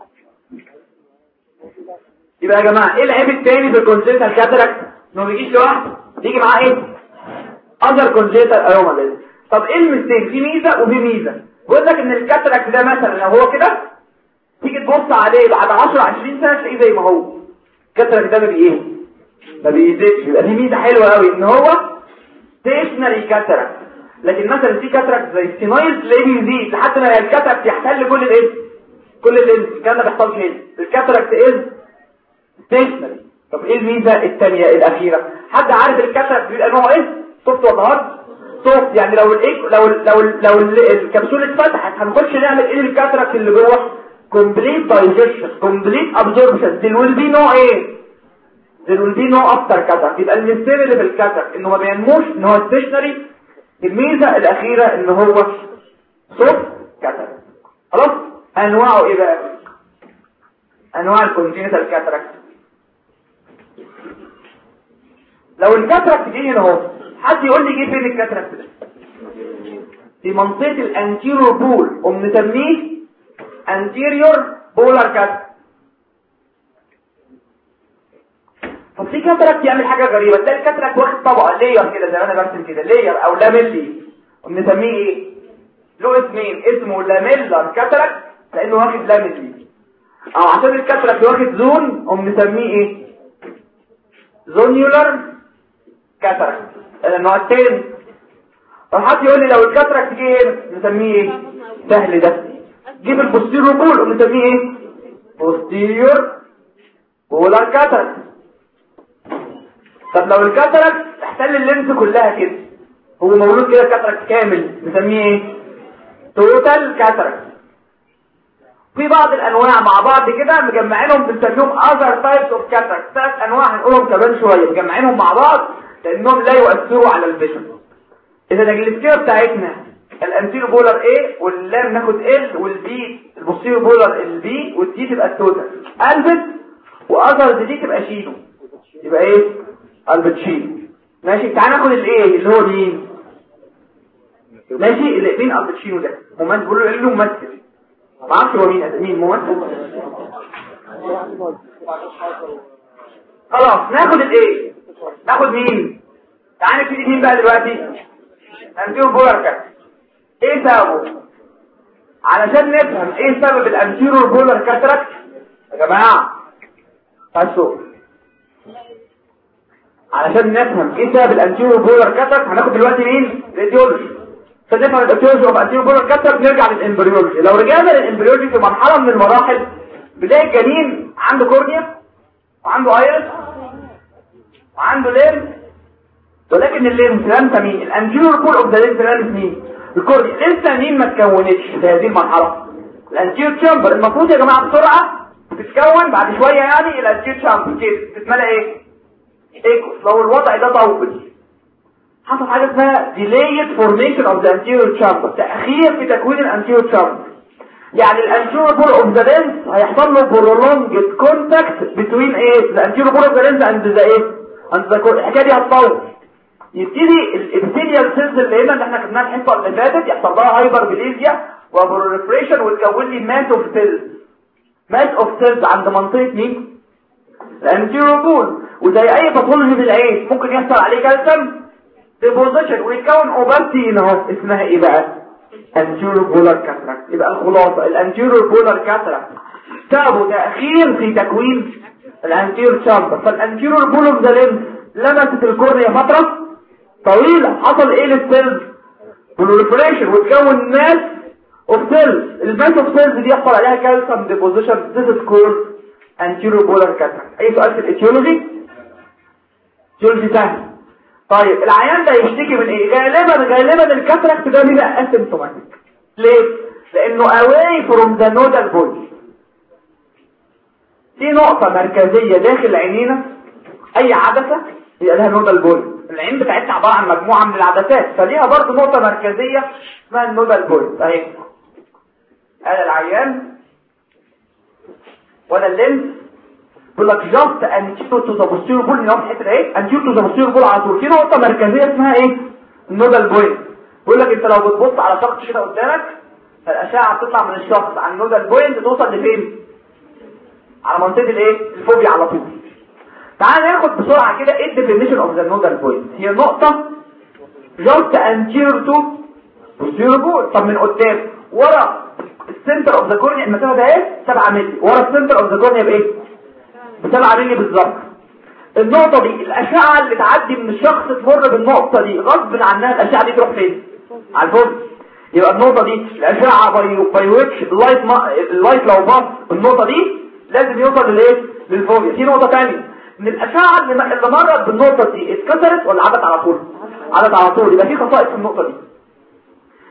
يبقى يا جماعه ايه العيب الثاني في الكونجنتال كاتراكت؟ انه ما بيجيش لوحده، بيجي معاه ايه؟ اذر كونجنتال انوماليز. طب ايه الميزتين؟ في ميزه وفي ميزه. بيقول لك ان الكاتراكت ده مثلا لو هو كده تيجي تبص عليه بعد 10 20 سنه تلاقيه زي ما هو. الكاتراكت ده ما بيزيدش. يبقى دي ميزه حلوه قوي ان هو ستيشنري كاتراكت. لكن مثلا في كاتراكت زي السينايل تلاقيه بيزيد لحد ما الكاتراكت يحتل كل اللينس. الكلام ده بيحصلش هنا. الكاتراكت از ستيشنري. طب ايه الميزه الثانيه الاخيره؟ حد عارف الكاتراكت بيبقى نوعه ايه؟ سوفت ولا هارد؟ سوفت. يعني لو الكبسوله اتفتحت هنخش نعمل ايه الكاتراكت اللي جوه؟ complete digestion complete absorption there will be no ايه there will be no after cataract. يبقى الميستير اللي في الكاتراكت انه ما بينموش ان هو stationary. الميزه الاخيره ان هو soft cataract. خلاص انواعه ايه بقى؟ انواع الكونجنتال كاتراكت. لو الكاتراكت جه هنا اهو حد يقول لي جه فين الكاتراكت ده؟ في منطقه الانتيريور بول وبنسميه anterior polar cataract. طب في كاتراكت يعمل حاجه غريبه، تلاقي الكاتراكت واخد طبقه لاير كده زي ما انا برسم كده لاير او لاميلي وبنسميه ايه؟ له اسمين، اسمه لاميلر كاتراكت لانه واخد لاميلي، او عشان الكاتراكت واخد زون وبنسميه ايه؟ زونيولار كاتراكت. النوع الثاني طب حد يقول لي لو الكاتراكت جه هنا نسميه ايه؟ سهل ده، جيب البوستيريور بول وبنسميه ايه؟ بوستيريور بولار كاتراكت. طب لو الكاتراكت احتل اللينس كلها كده هو مولود كده كاتراكت كامل نسميه ايه؟ توتال كاتراكت. في بعض الانواع مع بعض كده مجمعينهم بنسميهم other types of cataract. 3 انواع هنقولهم كمان شويه مجمعينهم مع بعض لانهم لا يؤثروا على الفيجن. اذا الجلسكيه بتاعتنا الانتيرو بولار A واللام ناخد L والبي البوستيرو بولار البي والدي تبقى التوتال البت واذر دي تبقى شيلو يبقى ايه؟ البتشيلو. ماشي تعال ناخد الايه اللي هو مين؟ ماشي مين البتشيلو ده؟ ممثل بيقولوا له ممثل ما اعرفش هو مين ممثل. خلاص ناخد الايه؟ ناخد مين؟ تعال نبتدي مين بقى دلوقتي؟ انتيرو بولار كاتراكت. ايه سببه؟ علشان نفهم ايه سبب الانتيرو بولار كاتراكت يا جماعه بصوا علشان نفهم ايه سبب الانتيرو بولار كاتراكت هناخد دلوقتي مين؟ راديولوجي. عشان نفهم الانتيرو بولار كاتراكت نرجع للامبريولوجي. لو رجعنا للامبريولوجي في مرحله من المراحل بنلاقي الجنين عنده كورنيا وعنده ايرس وعنده ليمف، ولكن الليمف لم مين؟ الانتيرو بول اوف ذا ليمف لم مين؟ الكورنيا لسه مين ما اتكونتش في هذه المرحله. الانتيرو تشامبر المفروض يا جماعه بسرعه تتكون بعد شويه يعني الانتيرو تشامبر كده تتملى ايه؟ ايكوس. لو الوضع ده طول حصل حاجه اسمها delayed formation of the anterior chamber، تاخير في تكوين الانتيرو chamber. يعني الانتيرو بول اوف ذا لينس هيحصل له prolonged contact between ايه؟ the anterior ball of the lens and the ايه؟ and the core. الحكايه دي هتطول يبتدي الابيثيليال سيلز اللي هنا اللي احنا خدناها الحصه اللي فاتت يحصل لها هايبربليزيا وبروليفريشن وتكون لي ماس اوف سيلز عند منطقه مين؟ الانتيرو بول. وزي اي باثولوجي بالعين ممكن يحصل عليه كالسيوم ديبوزيشن ويتكون اوباستي هنا اهو اسمها ايه بقى؟ انتيرو بولار كاتراكت. يبقى الخلاصه الانتيرو بولار كاتراكت سببه تاخير في تكوين الانتيرو تشامبر. فالانتيرو بول اوف ذا لينس لمست الكورنيا فتره طويله، حصل ايه للسيلز؟ بروليفريشن وتكون ماس اوف سيلز. الماس اوف سيلز دي يحصل عليها كالسيوم ديبوزيشن. ذيس از كولد انتيرو بولار كاتراكت. اي سؤال في الايتيولوجي؟ ايتيولوجي سهل. طيب العيان ده يشتكي من ايه؟ غالبا الكاتراكت ده بيبقى اسيمتوماتيك. ليه؟ لانه away from the nodal body. في نقطة مركزية داخل عينينا، اي عدسة يبقى لها نودال بودي. العين بتاعتنا عبارة عن مجموعة من العدسات فليها برضه نقطة مركزية اسمها النودال بودي. اهي هذا العيان ولا اللينس بيقول لك جاست انتيرو تو ذا بوستيريور بول. من ناحيه العين انتيرو تو ذا بوستيريور بول على طول في نقطه مركزيه اسمها ايه؟ النودال بوينت. بيقول لك انت لو بتبص على شخص كده قدامك الاشعه بتطلع من الشخص عن النودال بوينت توصل لفين؟ على منطقه الايه؟ الفوبيا على طول. تعال ناخد بسرعه كده ايه الديفينيشن اوف ذا نودال بوينت. هي نقطه جاست انتيرو تو بوستيريور بول. طب من قدام ورا السنتر اوف ذا كورنيا المسافه ده ايه؟ 7 مللي. ورا السنتر اوف ذا كورنيا بايه؟ ب7 مللي بالظبط. النقطة دي الأشعة اللي تعدي من الشخص تمر بالنقطة دي غصب عنها الأشعة دي تروح فين؟ على الفوق. يبقى النقطة دي الأشعة باي ويتش اللايت لو باص النقطة دي لازم يوصل للايه؟ للفوق. في نقطة ثانية ان الأشعة اللي مرت بالنقطة دي اتكسرت ولا عدت على طول؟ عدت على طول. يبقى في خصائص في النقطة دي.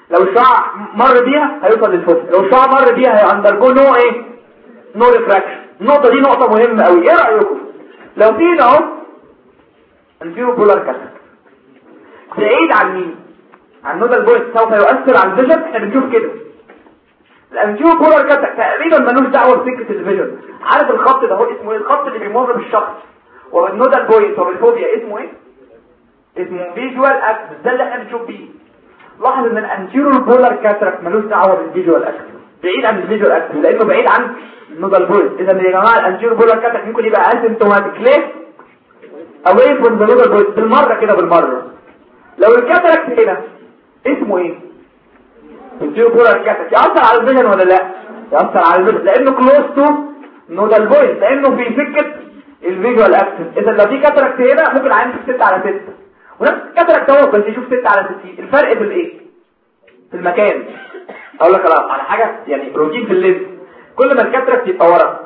لو الشعاع مر بيها هيوصل للفوبيا، لو الشعاع مر بيها هيأندرجو نوع ايه؟ نو ريفراكشن. النقطه دي نقطه مهمه قوي. ايه رايكم لو في اهو انفيرو بولار كاتاراكت بعيد عن مين؟ عن نودال بوينت سوف يؤثر على الفيجن. احنا بنشوف كده الانفيرو بولار كاتاراكت تقريبا ملوش دعوه بسكه الفيجن. عارف الخط ده هو اسمه ايه؟ الخط اللي بيمر بالشخص والنودال بوينت وبالفوبيا اسمه ايه؟ اسمه فيجوال اكسس. ده اللي احنا بنشوف بيه. لاحظ ان الانتيرو بولار كاتاراكت ملوش دعوه بالفيجوال اكسس، بعيد عن الفيجوال اكسس لانه بعيد عن النودال بوينت. اذا يا جماعه الانتيرو بولار كاتاراكت ممكن يبقى اسيمتوماتيك ليه اواي فروم ذا نودال بوينت بالمره كده بالمره. لو الكاتاراكت هنا اسمه ايه؟ انتيرو بولار كاتاراكت ياثر على الفيجن ولا لا؟ ياثر على الفيجن لانه كلوز تو نودال بوينت، لانه في سكه الفيجوال اكسس. اذا لو في كاتاراكت هنا ممكن عندك 6/6 ونفس الكاتاراكت اهو بس يشوف 6/60. الفرق في الايه؟ في المكان. اقول لك على حاجه يعني روتين في اللينز. كل ما الكاتاراكت يبقى ورا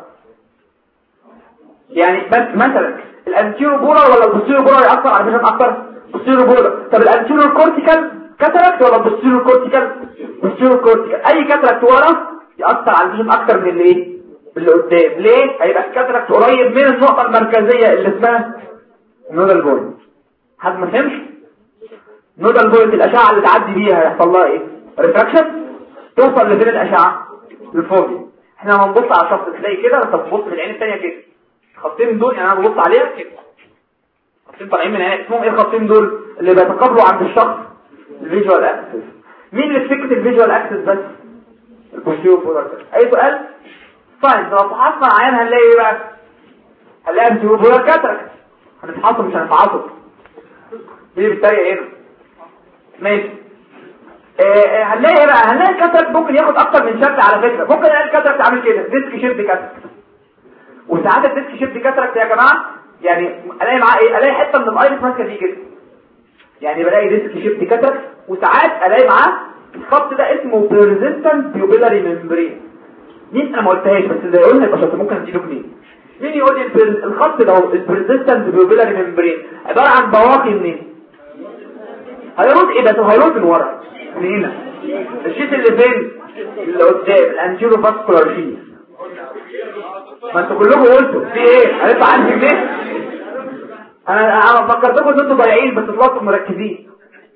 يعني مثلا الانتيرو بولار ولا البوستيرو بولار ياثر على الفيجن اكتر؟ البوستيرو بولار. طب الانتيرو كورتيكال كاتاراكت ولا البوستيرو كورتيكال؟ البوستيرو كورتيكال. اي كاتاراكت ورا ياثر على الفيجن اكتر من الايه؟ اللي قدام. ليه؟ هيبقى الكاتاراكت قريب من النقطه المركزيه اللي اسمها نودال بوينت. حد ما فهمش؟ نودال بوينت الاشعه اللي تعدي بيها هيحصل لها ايه؟ ريفراكشن. توصل لفين الاشعه؟ للفوبيا. احنا لما نبص على شخص تلاقي كده، انت تبص من العين الثانيه كده الخطين دول، يعني انا ببص عليها كده خطين طالعين من عينك اسمهم ايه الخطين دول؟ اللي بيتقابلوا عند الشخص الفيجوال اكسس. مين اللي في سكه الفيجوال اكسس بس؟ البوستيرو بولار. اي سؤال؟ طيب لو فحصنا العين هنلاقي ايه بقى؟ هنلاقي انتيرو بولار كاتاراكت. هنفحصه مش هنفحصه دي بالطريقه هنا ماشي. هنلاقي ايه بقى؟ هنلاقي الكاتاراكت ممكن ياخد اكتر من شكل على فكره. ممكن نلاقي الكاتاراكت عامل كده ديسك شيب كاتاراكت. وساعات الديسك شيب كاتاراكت يا جماعه يعني الاقي معاه ايه؟ الاقي حته من الايرس ماسكه دي كده، يعني بلاقي ديسك شيب كاتاراكت. وساعات الاقي معاه الخط ده اسمه بيرزيستنت بيوبيلاري ممبرين. مين انا ما قلتهاش بس اللي يقولها يبقى شاطر. ممكن اديله مين يقول لي الخط ده البيرزيستنت بيوبيلاري ممبرين عباره عن بواقي منين؟ هيرد ايه ده؟ هيرد من ورا من هنا. الشيت اللي فين؟ اللي قدام الانتيرو فاسكولار شيت. ما انتوا كلكم قلتوا في ايه؟ هيطلع عندي ليه؟ انا فكرتكم ان انتوا ضايعين بس طلعتوا مركزين.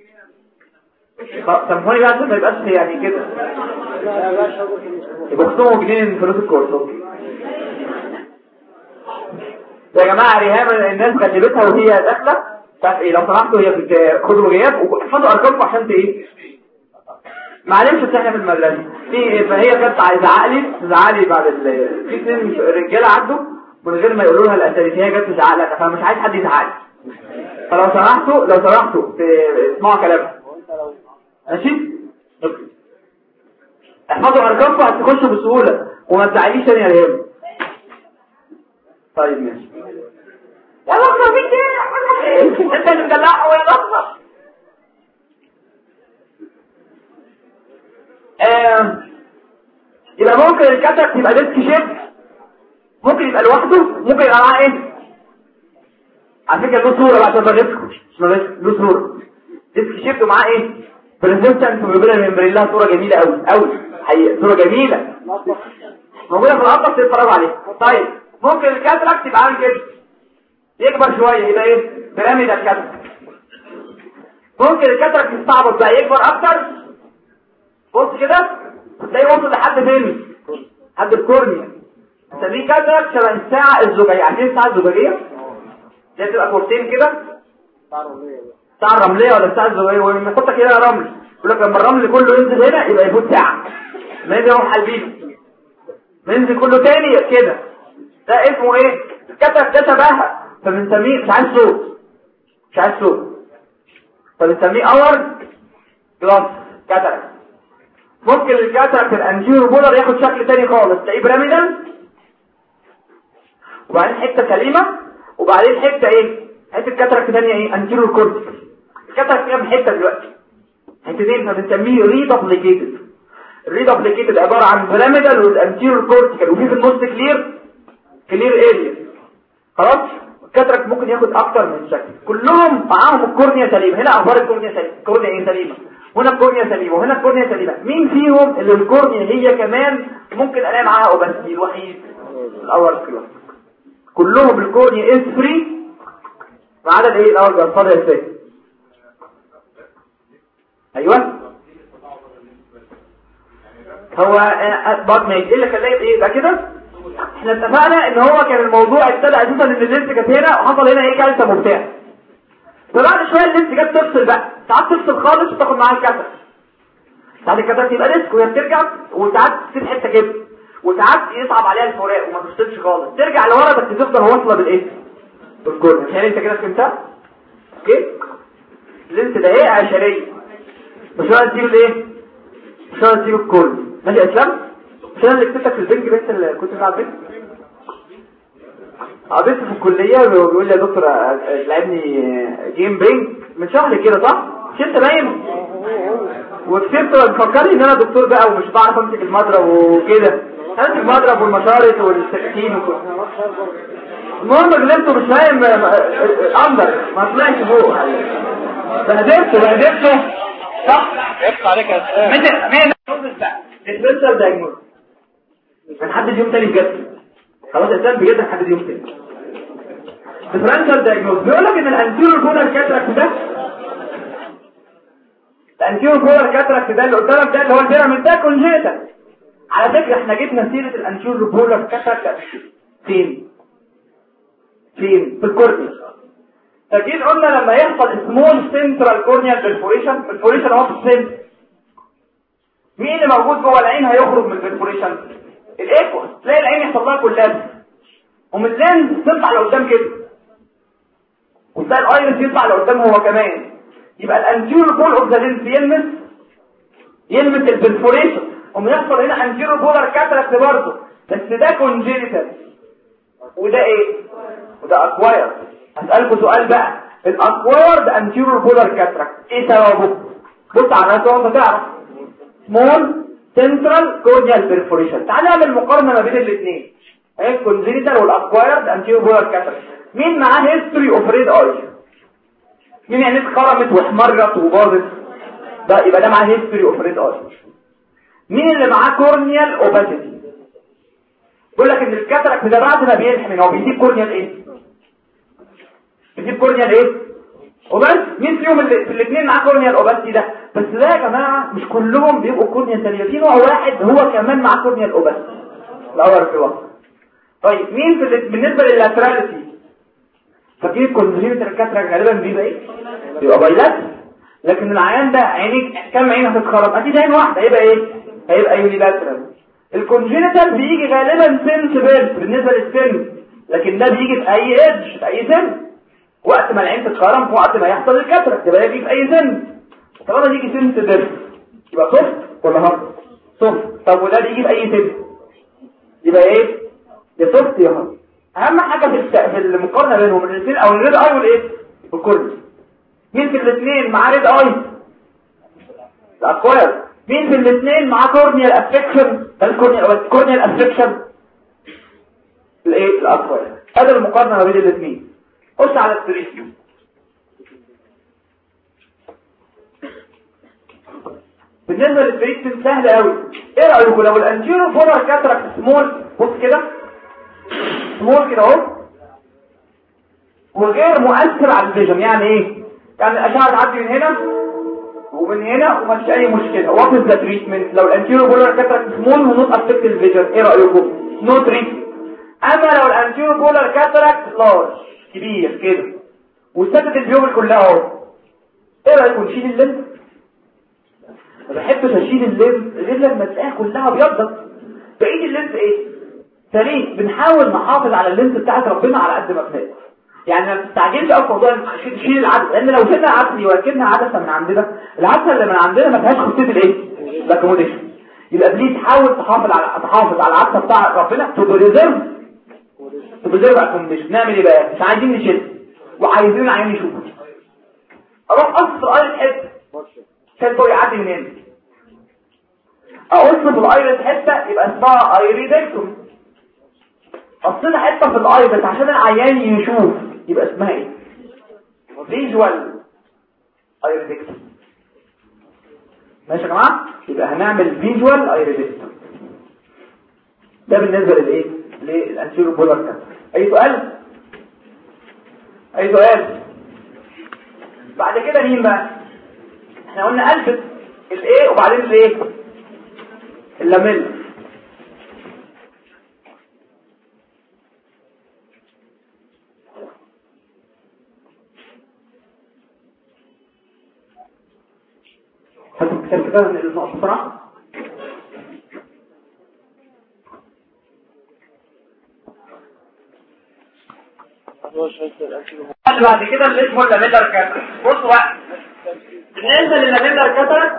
سامحوني بقى عشان ما يبقاش يعني كده يبقى اختموا جنين فلوس الكورس. اوكي يا جماعه ريهام الناس خلبتها وهي داخله بتاعت ايه؟ لو سمحتوا هي خدوا غياب واحفظوا ارقامكم عشان ايه؟ معلش بس احنا في المدرسه في فهي كانت تزعق لي بعد في 2 رجاله عدوا من غير ما يقولوا لها الاسامي. هي جت تزعق لك فانا مش عايز حد يزعق لي. فلو سمحتوا اسمعوا كلامها ماشي. احفظوا ارقامكم هتخشوا بسهوله وما تزعليش تاني يا ريهام. طيب ماشي يا لحظه في ايه؟ انت اللي مدلعه يا لحظه. يبقى ممكن الكاتاراكت يبقى ديسك شيب، ممكن يبقى لوحده، ممكن يبقى معاه ايه؟ على فكره له صوره بقى عشان ما نسكتش. له صوره ديسك شيب ومعاه ايه؟ بريزنتنت وبيبقى ممبرين. لها صوره جميله قوي حقيقه صوره جميله موجوده في القفص تتفرجوا عليها. طيب ممكن الكاتاراكت يبقى عامل كده يكبر شويه يبقى ايه؟ بيراميدال كاتاراكت. ممكن الكاتاراكت يستعبط بقى يكبر اكتر. بص كده تلاقيه وصل لحد فين؟ لحد الكورنيا. نسميه كاتاراكت شبه الساعه الزجاجيه. عارفين الساعه الزجاجيه؟ دي بتبقى كورتين كده الساعه الرمليه ولا الساعه الزجاجيه. ونحط كده رمل يقول لك لما الرمل كله ينزل هنا يبقى يفوت ساعه. ما ينزل يروح حالبينه ينزل كله تاني كده. ده اسمه ايه؟ الكاتاراكت ده شبهها فبنسميه مش عايز صوت فبنسميه اور جلاس كاتاراكت. ممكن الكاتاراكت الانتيرو بولار ياخد شكل تاني خالص. تلاقيه بيراميدال وبعدين حته سليمه وبعدين حته ايه؟ حته كاتاراكت ثانيه ايه؟ انتيرو كورتيكال. الكاتاراكت كام حته دلوقتي؟ حتتين فبنسميه ريدابليكيتد. الريدابليكيتد عباره عن بيراميدال والانتيرو كورتيكال وفي النص كلير اريا. خلاص الكاتراكت ممكن ياخد اكتر من شكل، كلهم معاهم الكورنيا سليمه. هنا اخبار الكورنيا سليمه، الكورنيا ايه سليمه، هنا الكورنيا سليمه وهنا الكورنيا سليمه. مين فيهم اللي الكورنيا هي كمان ممكن الاقي معاها اوباسيتي؟ الوحيد الاول كلاس. كلهم الكورنيا از فري ما عدا الايه الاول ده الفاضي ازاي. ايوه هو بعد ما ايه اللي خلاه ايه ده كده. احنا اتفقنا ان هو كان الموضوع ابتدى اساسا ان اللينس كانت هنا وحصل هنا ايه كالسيوم وبتاع، فبعد شويه اللينس جت تفصل بقى، ساعات تفصل خالص وتاخد معاها الكاتراكت، ساعات الكاتراكت يبقى ريسك وهي بترجع، وساعات تسيب حته كده، وساعات يصعب عليها الفراق وما تفصلش خالص ترجع لورا بس تفضل واصله بالايه بالكورنيا. يعني انت كده فهمتها اوكي. اللينس ده ايه عشريه مش هو تجيب الايه مش هو تجيب الكورنيا. ماشي يا اسلام؟ مش انا اللي كتبتك في البنج بس اللي كنت بتلعب بنج قابلت في الكليه وبيقول لي يا دكتور لعبني جيم بنج من شهر كده صح؟ مش انت باين وكسبت وفكرني ان انا دكتور بقى ومش بعرف امسك المضرب وكده، امسك المضرب والمشارط والسكاكين وكده. المهم غلبته مش فاهم اندر ما طلعش فوق بهدلته صح؟ افتح عليك يا استاذ مين الديفرنشال دايجنوز هنحدد يوم تاني بجد خلاص يا استاذ بجد هنحدد يوم تاني. ديفرنشال دايجنوز بيقول لك ان الانتيريور بولار كاتراكت ده الانتيريور بولار كاتراكت ده اللي قدامك ده اللي هو البيراميد ده كونجيتال. على فكره احنا جبنا سيره الانتيريور بولار كاتراكت فين في الكورنيا. فجيت قلنا لما يحصل سمول سنترال كورنيال بالفوريشن اهو في السن، مين اللي موجود جوه العين هيخرج من البرفوريشن؟ الايكوس. تلاقي العين يحصل لها كلها ومن اللينز تطلع لقدام كده وتلاقي الايرس يطلع لقدام هو كمان. يبقى الانتيريور بول اوف ذا لينز يلمس البرفوريشن وما يحصل هنا انتيريور بولار كاتراكت برضه، بس ده كونجينيتال وده ايه وده اكواير. هسألكوا سؤال بقى، الاكواير ده انتيريور بولار كاتراكت ايه سببه؟ بص على الناس وانت تعرف سمول سنترال كورنيال بيرفوريشن. تعال نعمل مقارنه ما بين الاثنين اهي الكونجينيتال والاكواير ده انتيريور بولار كاتراكت. مين معاه هيستوري اوف ريد اي؟ مين يعني اتخرمت واحمرت وباظت؟ ده يبقى ده معاه هيستوري اوف ريد اي. مين اللي معاه كورنيال اوباسيتي؟ بيقول لك ان الكاتراكت ده بعد ما بيلحم هو بيجيب كورنيال ايه؟ بيجيب كورنيال ايه؟ وبس. مين فيهم اللي في الاثنين معاه كورنيال اوباسيتي ده؟ بس ده يا جماعه مش كلهم بيبقوا كورنيال سليمه، في نوع واحد هو كمان معاه كورنيال اوباسيتي الاول في الوسط. طيب مين بالنسبه لللاتراليتي؟ فاكرين الكونجنيتال كاتراكت غالبا بيبقى ايه؟ بيبقى بايلات. لكن العيان ده عينيك كام عين هتتخرم؟ اكيد عين واحده هيبقى ايه؟ هيبقى يونيلاترال. الكونجنيتال بيجي غالبا سنس بيرد بالنسبه للسن، لكن ده بيجي في اي ايدج في اي سن، وقت ما العين تتخرم في وقت ما يحصل الكاتراكت يبقى يجي في اي سن. طالما يجي سنس بيرد يبقى سوفت ولا هارد؟ سوفت. طب وده بيجي في اي سن يبقى ايه؟ يا سوفت يا هارد. اهم حاجه في المقارنه بينهم الاثنين او الريد اي والايه والكورنيا. مين في الاثنين معاه ريد اي؟ الاكواير. مين في الاثنين معاه كورنيال افكشن؟ الكورنيال افكشن الايه الاكواير. هذا المقارنه ما بين الاثنين. بص على التريتمنت. بالنسبه للتريتمنت سهل قوي. ايه رايكم لو الانتيرو بولار كاتراكت سمول، بص كده سمول كده اهو وغير مؤثر على الفيجن، يعني ايه؟ يعني الاشعه تعدي من هنا ومن هنا ومفيش اي مشكله. وات از ذا تريتمنت لو الانتيرو بولار كاتراكت سمول ونوت افكت الفيجن؟ ايه رايكم؟ نو تريتمنت. اما لو الانتيرو بولار كاتراكت لارج كبير كده وسدت البيوبل كلها اهو، ايه رايكم نشيل اللينس؟ ما بحبش اشيل اللينس غير لما تلاقيها كلها ابيضت. بعيد اللينس ايه؟ فريق بنحاول نحافظ على اللينس بتاعت ربنا على قد ما بنقدر. يعني ما تستعجلش قوي في موضوع تشيل العدسه، لان لو شلنا عدسه وركبنا عدسه من عندنا، العدسه اللي من عندنا ما فيهاش خطوط الايه؟ الاكوموديشن. يبقى بليز تحاول تحافظ على العدسه بتاع ربنا تو ريزيرف اكوموديشن. نعمل ايه بقى؟ مش عايزين نشيل وعايزين العين يشوف. اروح اقص الايرس حته كان بقى يعدي من هنا، اقص في الايرس حته يبقى اسمها ايريدكتومي. قصينا حته في الايرس عشان العيان يشوف يبقى اسمها ايه؟ فيجوال ايريدكتوم. ماشي يا جماعه؟ يبقى هنعمل فيجوال ايريدكتوم. ده بالنسبه للايه؟ للانتيريور بولار كاتراكت. اي سؤال؟ اي سؤال؟ بعد كده مين بقى؟ احنا قلنا البس الايه وبعدين الايه؟ اللاميل. هاتوا الكتاب كده النقطة بسرعة. بعد كده اللي اسمه اللاميلر كاتراكت. بصوا بقى بالنسبة لللاميلر كاتراكت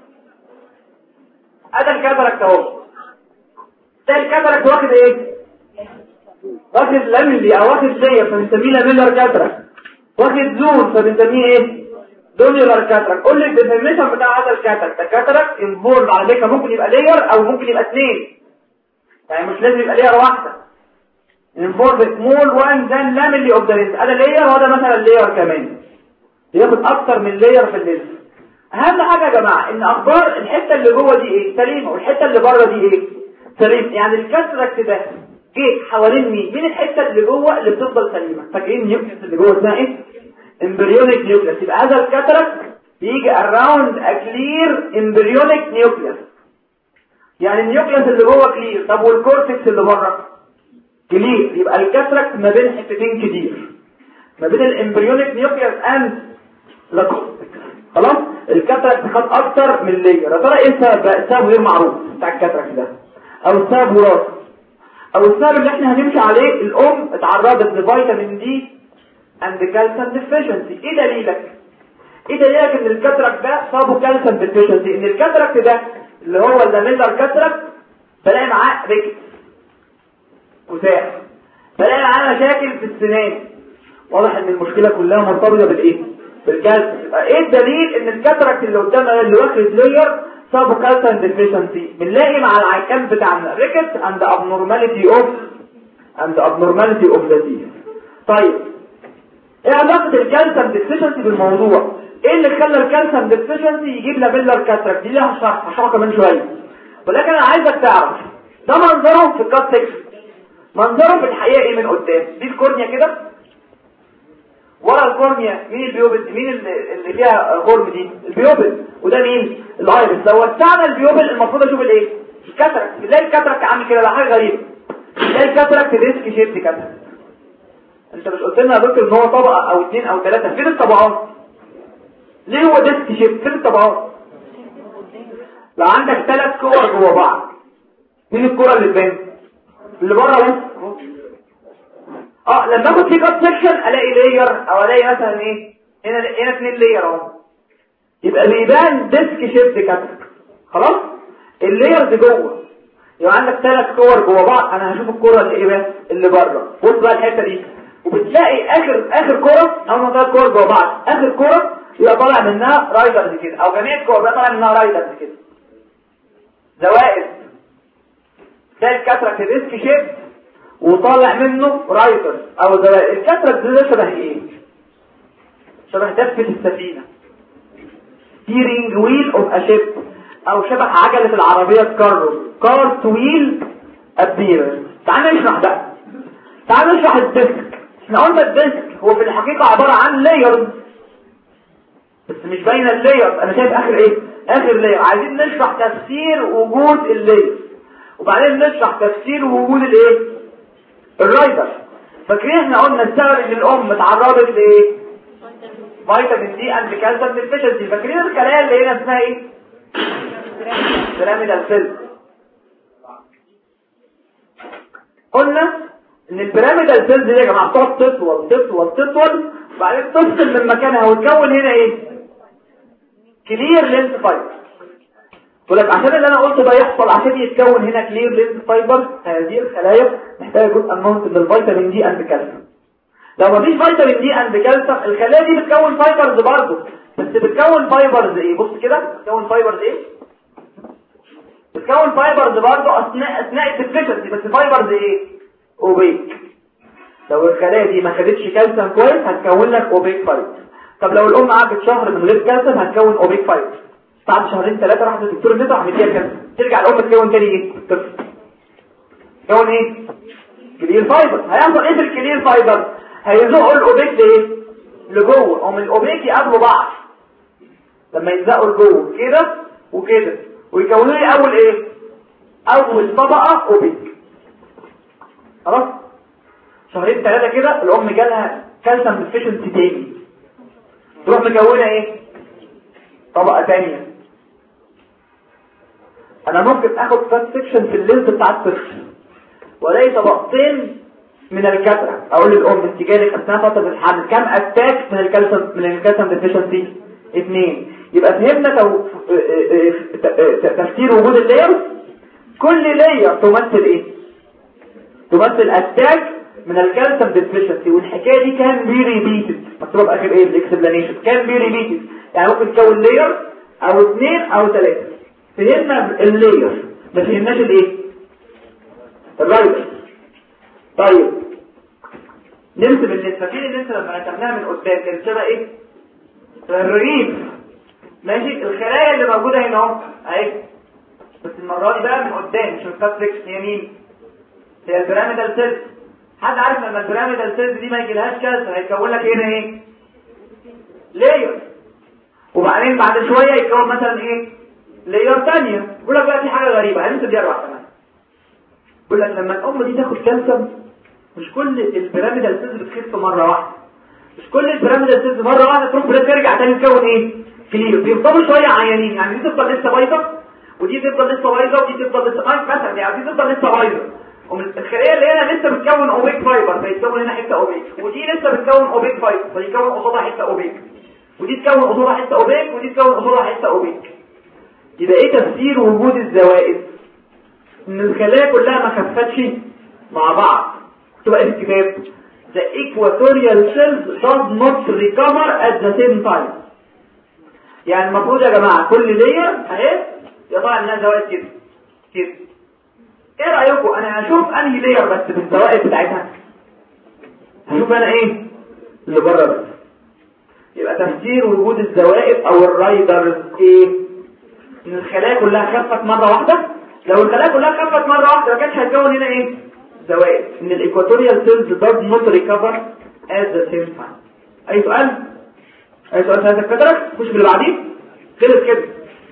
ادي الكاتراكت اهو. ده الكاتراكت واخد ايه؟ واخد لاميلي او واخد لير فبنسميه لاميلر كاتراكت. واخد زون فبنسميه ايه؟ دونيولار كاتراكت. قول لي الديفينيشن بتاع هذا الكاتراكت. الكاتراكت انفولد على فكره ممكن يبقى لير او ممكن يبقى اثنين، يعني مش لازم يبقى لير واحده. انفولد سمول وان ذان لاميلي اوف ذا لينس. هذا لير وهذا مثلا لير كمان، ياخد اكتر من لير في اللينس. اهم حاجه يا جماعه ان اخبار الحته اللي جوه دي ايه؟ سليمه، والحته اللي بره دي ايه؟ سليم. يعني الكاتراكت ده جه حوالين مين الحته اللي جوه اللي بتفضل سليمه؟ فاكرين النيوكليس اللي جوه اسمها ايه؟ امبريونيك نيوكليس. يبقى هذا الكاتراكت بيجي around a clear embryonic nucleus. يعني النيوكليس اللي جوه كلير. طب والكورتكس اللي بره كلير. يبقى الكاتراكت ما بين حتتين كتير، ما بين الامبريونيك نيوكليس اند الكورتكس. خلاص الكاتراكت خد اكتر من لير. يا ترى ايه السبب بقى؟ السبب غير معروف بتاع الكاتراكت ده، او السبب وراثي، او السبب اللي احنا هنمشي عليه الام اتعرضت لفيتامين دي and calcium deficiency. ايه دليلك؟ ايه دليلك ان الكاتراكت ده صابه calcium deficiency؟ ان الكاتراكت ده اللي هو اللاميلر كاتراكت بلاقي معاه ريكت وساع، بلاقي معاه مشاكل في السنان. واضح ان المشكله كلها مرتبطه بالايه؟ بالكالسيوم. يبقى ايه الدليل ان الكاتراكت اللي قدامنا اللي واخد لير صابه calcium deficiency؟ بنلاقي مع العيكان بتاعنا ريكت and abnormality of the teeth. طيب ايه علاقة الكالسيوم ديفيشنسي بالموضوع؟ ايه اللي خلى الكالسيوم ديفيشنسي يجيب لاميلر كاتراكت؟ دي ليها شرح هشرحها كمان شويه، ولكن انا عايزك تعرف ده منظره في الكات سيكشن. منظره في الحقيقه ايه من قدام؟ دي الكورنيا كده، ورا الكورنيا مين البيوبل؟ مين اللي فيها غرم دي؟ البيوبل. وده مين؟ الايرس. لو وسعنا البيوبل المفروض اشوف الايه؟ الكاتراكت. بنلاقي الكاتراكت عامل كده، ده حاجه غريبه. بنلاقي الكاتراكت ديسك شيب كاتراكت. انت مش قلت لنا يا دكتور ان هو طبقه او اثنين او ثلاثه؟ فين الطبقات؟ ليه هو ديسك شيب؟ فين الطبقات؟ لو عندك 3 كور جوه بعض، مين الكره اللي تبان؟ اللي بره بس. لما اخد في كات سيكشن الاقي لير او الاقي مثلا ايه؟ هنا 2 لير اهو، يبقى بيبان ديسك شيب كاتراكت. خلاص اللير دي جوه، يبقى عندك 3 كور جوه بعض. انا هشوف الكره اللي ايه بس اللي بره. بص بقى الحته دي، وبتلاقي اخر كره او 3 كور جوه بعض، اخر كره يبقى طالع منها رايدرز كده، او جميع الكور يبقى طالع منها رايدرز كده زوائد. ده الكاتراكت ديسك شيب وطالع منه رايدرز او زوائد. الكاتراكت ده شبه ايه؟ شبه دفة السفينه، steering wheel of a ship، او شبه عجله العربيه الكارو، كارت ويل ابيرنس. تعال نشرح بقى، تعال نشرح الديسك. احنا قلنا الديسك هو في الحقيقة عبارة عن لايرز، بس مش باينه اللايرز. انا شايف اخر ايه؟ اخر لاير. عايزين نشرح تفسير وجود اللاير، وبعدين نشرح تفسير وجود الايه؟ الرايدر. فاكرين احنا قلنا السبب ان الام اتعرضت لايه؟ فيتامين دي اند كالسيوم ديفيشنسي. فاكرين الخلايا اللي هنا اسمها ايه؟ بيراميدال سيل. قلنا ان البيراميدال سيلز دي يا جماعه بتقعد تطول تطول تطول وبعدين تفصل من مكانها وتكون هنا ايه؟ كلير لينس فايبر. ولك عشان اللي انا قلته ده يحصل، عشان يتكون هنا كلير لينس فايبر، هذه الخلايا محتاجه جزء من الفيتامين دي اند كالسيوم. لو مفيش فيتامين دي اند كالسيوم الخلايا دي بتكون فايبرز برضه، بس بتكون فايبرز ايه؟ بص كده بتكون فايبرز ايه؟ بتكون فايبرز برضه اثناء الديفيشنسي، بس فايبرز ايه؟ اوبيك. لو الخلايا دي ما خدتش كالسيوم كويس هتكون لك اوبيك فايت. طب لو الام قعدت شهر من غير كالسيوم هتكون اوبيك فايت. بعد شهرين 3 راحت الدكتور النساء راح مديها كالسيوم، ترجع الام تكون تاني ايه؟ تكون ايه؟ كلير فايبر. هيحصل ايه في الكلير فايبر؟ هيزقوا الاوبيك لايه؟ لجوه، او من الاوبيك يقابلوا بعض. لما يلزقوا لجوه كده وكده ويكونوا لي اول ايه؟ اول طبقه اوبيك. خلاص؟ شهرين 3 كده الام جالها كالسيوم ديفيشنسي تاني، تروح مكونه ايه؟ طبقه ثانيه. انا ممكن اخد كات سكشن في اللينس بتاع الطفل والاقي طبقتين من الكاترة، اقول للام انت جالك اثناء فتره الحمل كم اتاك من الكالسيوم ديفيشنسي؟ 2. يبقى فهمنا تفسير وجود اللاير. كل لاير تمثل ايه؟ تمثل اتاك من الكالسيوم ديفيشنسي. والحكايه دي كان بي ريبيتد، مكتوب اخر ايه الاكسبلانيشن، كان بي ريبيتد، يعني ممكن تكون لاير او 2 او 3. فهمنا اللاير ما فهمناش الايه؟ الرايبر. طيب نمسك النسبه. فين النسبه لما رسمناها من قدام كانت شبه ايه؟ الرغيف. ماشي. الخلايا اللي موجوده هنا اهو اهي، بس المره دي بقى من قدام مش من الكات سكشن. هي مين؟ هي البيراميدال سيلز. حد عارف لما البيراميدال سيلز دي ما يجيلهاش كالسيوم هيكون لك هنا ايه؟ لاير. وبعدين بعد شويه يكون مثلا ايه؟ لاير ثانيه. يقول لك بقى في حاجه غريبه هنمسك دي 4 كمان. يقول لك لما الام دي تاخد كالسيوم مش كل البيراميدال سيلز بتخف مره واحده، مش كل البيراميدال سيلز مره واحده تروح ترجع تاني تكون ايه؟ كلير. بيفضلوا شويه عيانين، يعني دي تفضل لسه بايظه ودي تفضل لسه بايظه ودي تفضل لسه مثلا، يعني دي تفضل لسه بايظه. الخليه اللي هنا لسه بتكون اوبيك فايبر فيتكون هنا حته اوبيك، ودي لسه بتكون اوبيك فايبر فيكون قصادها حته اوبيك، ودي تكون قصادها حته اوبيك ودي تكون قصادها حته اوبيك. يبقى ايه تفسير وجود الزوائد؟ ان الخلايا كلها ما خفتش مع بعض. تبقى الكتاب the equatorial cells does not recover at the same time. يعني المفروض يا جماعه كل لاير اهي يطلع لنا زوائد كده كده. ايه رايكم انا هشوف انهي لاير بس بالزوائد بتاعتها؟ هشوف انا ايه اللي بره بس. يبقى تفسير وجود الزوائد او الرايدرز ايه؟ ان الخلايا كلها خفت مره واحده. لو الخلايا كلها خفت مره واحده ما كانش هتكون هنا ايه؟ زوائد. ان الايكواتوريال سيلز does not recover at the same time. اي سؤال؟ اي سؤال في هذا الكترك؟ خش باللي بعديه. خلص كده.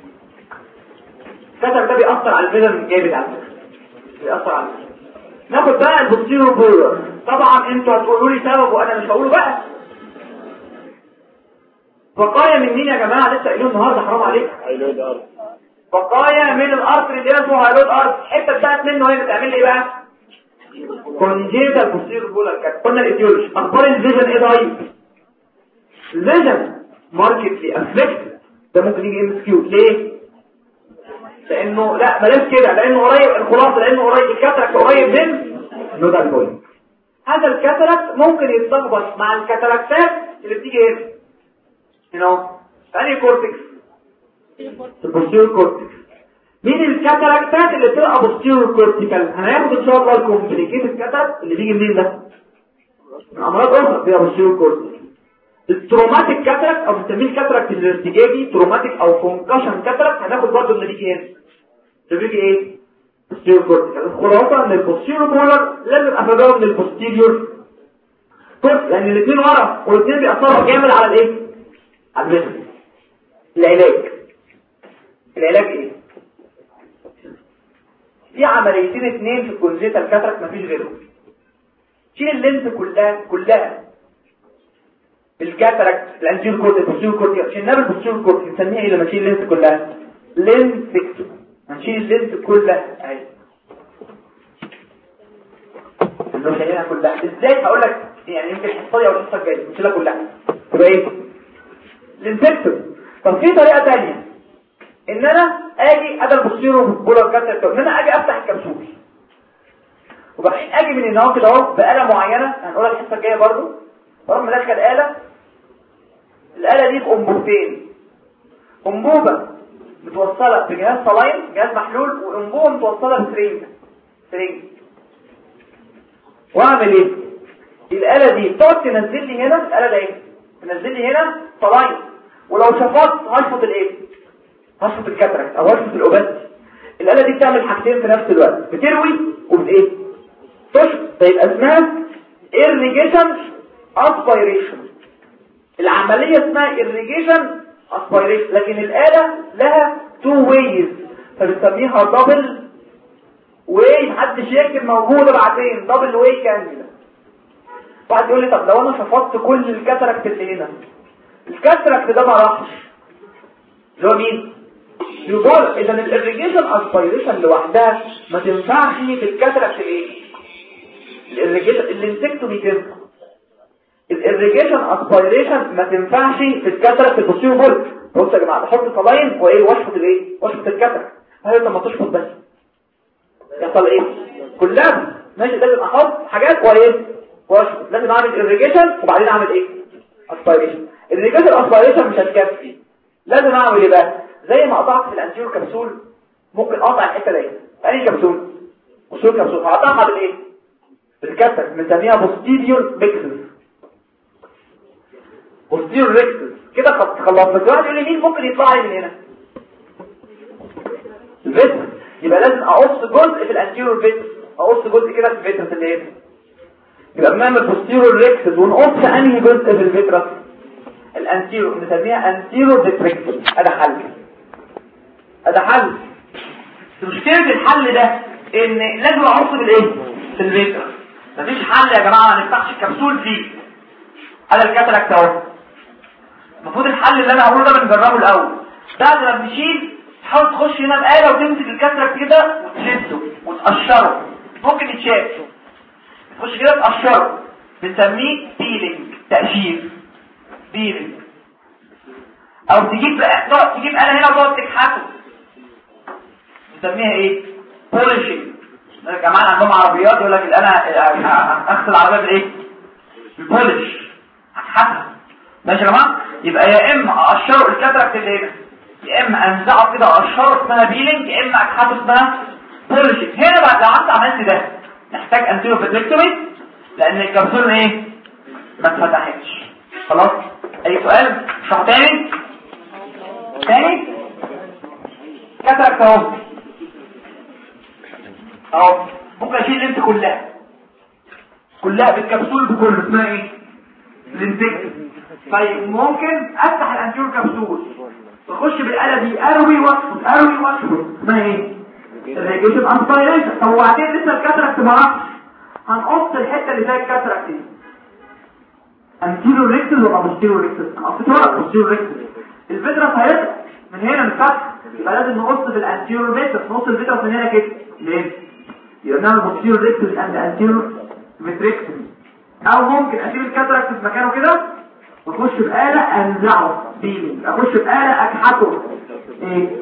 الكترك ده بيأثر على الفيجن جامد على فكره، بيأثر على الفيجن. ناخد بقى البوستيريور بولر. طبعا انتوا هتقولوا لي سبب وانا مش هقوله بقى. بقايا من مين يا جماعه؟ لسه قايلين النهارده حرام عليك. هايلود ارض. بقايا من الارتر اللي اسمه هايلود ارض. الحته بتاعت منه هي بتعمل ايه بقى؟ كونجيتال بوستيريور بولر. كانت قلنا الايديولوجي. اخبار الفيجن ايه طيب؟ الفيجن ماركتلي افكت. ده ممكن يجي ام اس كيو. ليه؟ لانه لا بلاش كده، لانه قريب. الخلاصه لانه قريب الكاتراكت قريب من نودال بوينت. هذا الكاتراكت ممكن يتلخبط مع الكاتراكتات اللي بتيجي هنا ثاني كورتكس، البوستيريور كورتكس. مين الكاتراكتات اللي بتبقى بوستيريور كورتيكال؟ هناخد ان شاء الله الكومبليكيتد كاتراكت اللي بيجي منين ده؟ من امراض اخرى فيها بوستيريور كورتيكال. التروماتيك كاتراكت او بنسميه الكاتراكت الارتجاجي، تروماتيك او كونكشن كاتراكت، هناخد برضه اللي بيجي هنا. اللي بيجي ايه؟ بوستيريور كورتيكال. الخلاصه ان البوستيريور بولر لازم افرقه من البوستيريور كورتيكال لان الاثنين ورا والاثنين بيأثروا جامد على الايه؟ على الفيجن. العلاج ايه؟ في عمليتين 2 في الكونجيتال كاتراكت مفيش غيرهم. شيل اللينس كلها الكاتراكت الانتيريور كورتيكال البوستيريور كورتيكال. شلنا البوستيريور كورتيكال نسميها ايه لما نشيل اللينس كلها؟ لينسكتوم. هنشيل اللينس كلها اهي. لو شايلها كلها ازاي؟ هقول لك يعني يمكن الحصه او الحصه الجايه نشيلها كلها تبقى ايه؟ لينسكتوم. طب في طريقه ثانيه ان انا اجي ادل البوستيريور بولر كاتراكت، ان انا اجي افتح الكبسول وبعدين اجي من هنا كده اهو بآلة معينه هنقولها الحصه الجايه برضه. واروح مدخل الآلة دي بأنبوبتين. أنبوبة متوصلة بجهاز صلاين جهاز محلول، وأنبوبة متوصلة بسرنج. واعمل ايه؟ الآلة دي تقعد تنزل لي هنا، الآلة ده ايه؟ تنزل لي هنا صلاين، ولو شفطت هشفط الايه؟ هشفط الكاتراكت او هشفط الاوباستي. الآلة دي بتعمل حاجتين في نفس الوقت، بتروي وبايه؟ تشفط. فيبقى اسمها irrigation aspiration. العملية اسمها irrigation aspiration، لكن الآلة لها two ways فبنسميها double way. محدش يكتب موجودة بعدين double way كاملة. واحد يقول لي طب لو انا شفطت كل الكاتراكت اللي هنا، الكاتراكت ده ما راحش، اللي هو مين؟ يقول اذا الirrigation aspiration لوحدها ما تنفعش في الكاتراكت الايه؟ الirrigation الانسكتومي تنفع. الirrigation aspiration ما تنفعش في الكاتراكت البوستيريور بول. بصوا يا جماعه، بحط صلاين وايه واشفط الايه؟ واشفط الكاتراكت. هل لما تشفط بس يحصل ايه؟ كلها ماشي. لازم احط حاجات وايه واشفط. لازم اعمل irrigation وبعدين اعمل ايه؟ aspiration. الirrigation aspiration مش هتكفي، لازم اعمل ايه بقى؟ زي ما قطعت في الانتيريور كبسول، ممكن اقطع الحته دي انهي كبسول؟ وصول كبسول، هقطعها بالايه؟ بالكسر، بنسميها posterior rictus. posterior rictus كده خلصنا. بس واحد يقول لي مين ممكن يطلع لي من هنا؟ الفيترس. يبقى لازم اقص جزء في الانتيريور فيترس، اقص جزء كده في الفيترس اللي هنا. يبقى بنعمل posterior rictus ونقص انهي جزء في الفيترس؟ الانتيريور، بنسميها anterior vitrectomy. هذا حل، هذا حل. مشكلة الحل ده ان لازم اقص بالايه؟ في الفيترس. مفيش حل يا جماعه ما نفتحش الكبسول فيه. هذا الكاتراكت اهو. المفروض الحل اللي انا هقوله ده بنجربه الاول. بعد ما بنشيل تحاول تخش هنا بآلة وتمسك الكاتراكت كده وتشده وتقشره. ممكن يتشال، تخش كده تقشره، بنسميه بيلينج، تقشير، بيلينج. او تجيب آلة هنا وتقعد تكحته، بنسميها ايه؟ بولشنج. الجماعه عندهم عربيات يقول لك انا اغسل العربيه بالايه؟ بالبولش، هتحسن. ماشي يا جماعه. يبقى يا اما اقشره الكاتراكت اللي هنا، يا اما انزعه كده اقشره اسمها بيلينج، يا اما اكحته اسمها بولشنج. هنا بقى لو انت عملت ده نحتاج انتيرو فيتريكتومي لان الكبسول ايه؟ ما اتفتحتش. خلاص. اي سؤال؟ شرح تاني كاتراكت اهو ممكن اشيل اللينس كلها بالكبسول بكله، اسمها ايه؟ لينسكت. طيب ممكن افتح الانتيريور كبسول واخش بالآلة دي اروي واشفط، اسمها ايه؟ الريجيشن اسبيريشن. طب وبعدين لسه الكاتراكت ما راحش، هنقص الحته اللي فيها الكاتراكت دي. انتيريور ريكتس ولا بوستيريور ريكتس؟ هنقصها بوستيريور ريكتس. الفيترس هيطلع من هنا من فتح، يبقى لازم نقص في الانتيريور فيترس، نقص الفيترس من هنا كده. ليه؟ يبقى نعمل بوستيريور ريكتس اند انتيريور فيتريكتومي. او ممكن اشيل الكاتراكت في مكانه كده واخش بآلة انزعه بيلينج، اخش بآلة اكحته ايه؟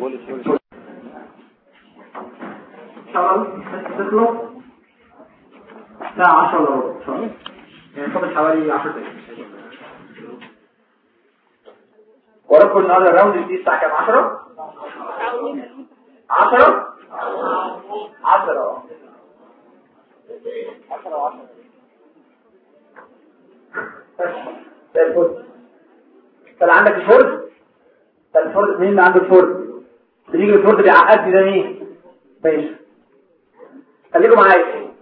شغل تخلص الساعة 10 الا ربع يعني فاضل حوالي 10 دقايق. وراكم النهارده الراوند دي الساعة كام؟ 10 10 طلع عندك الفرد. الفرد مين اللي عنده الفرد؟ بيجي الفرد بيعقدني ده مين؟ ماشي خليكم معايا.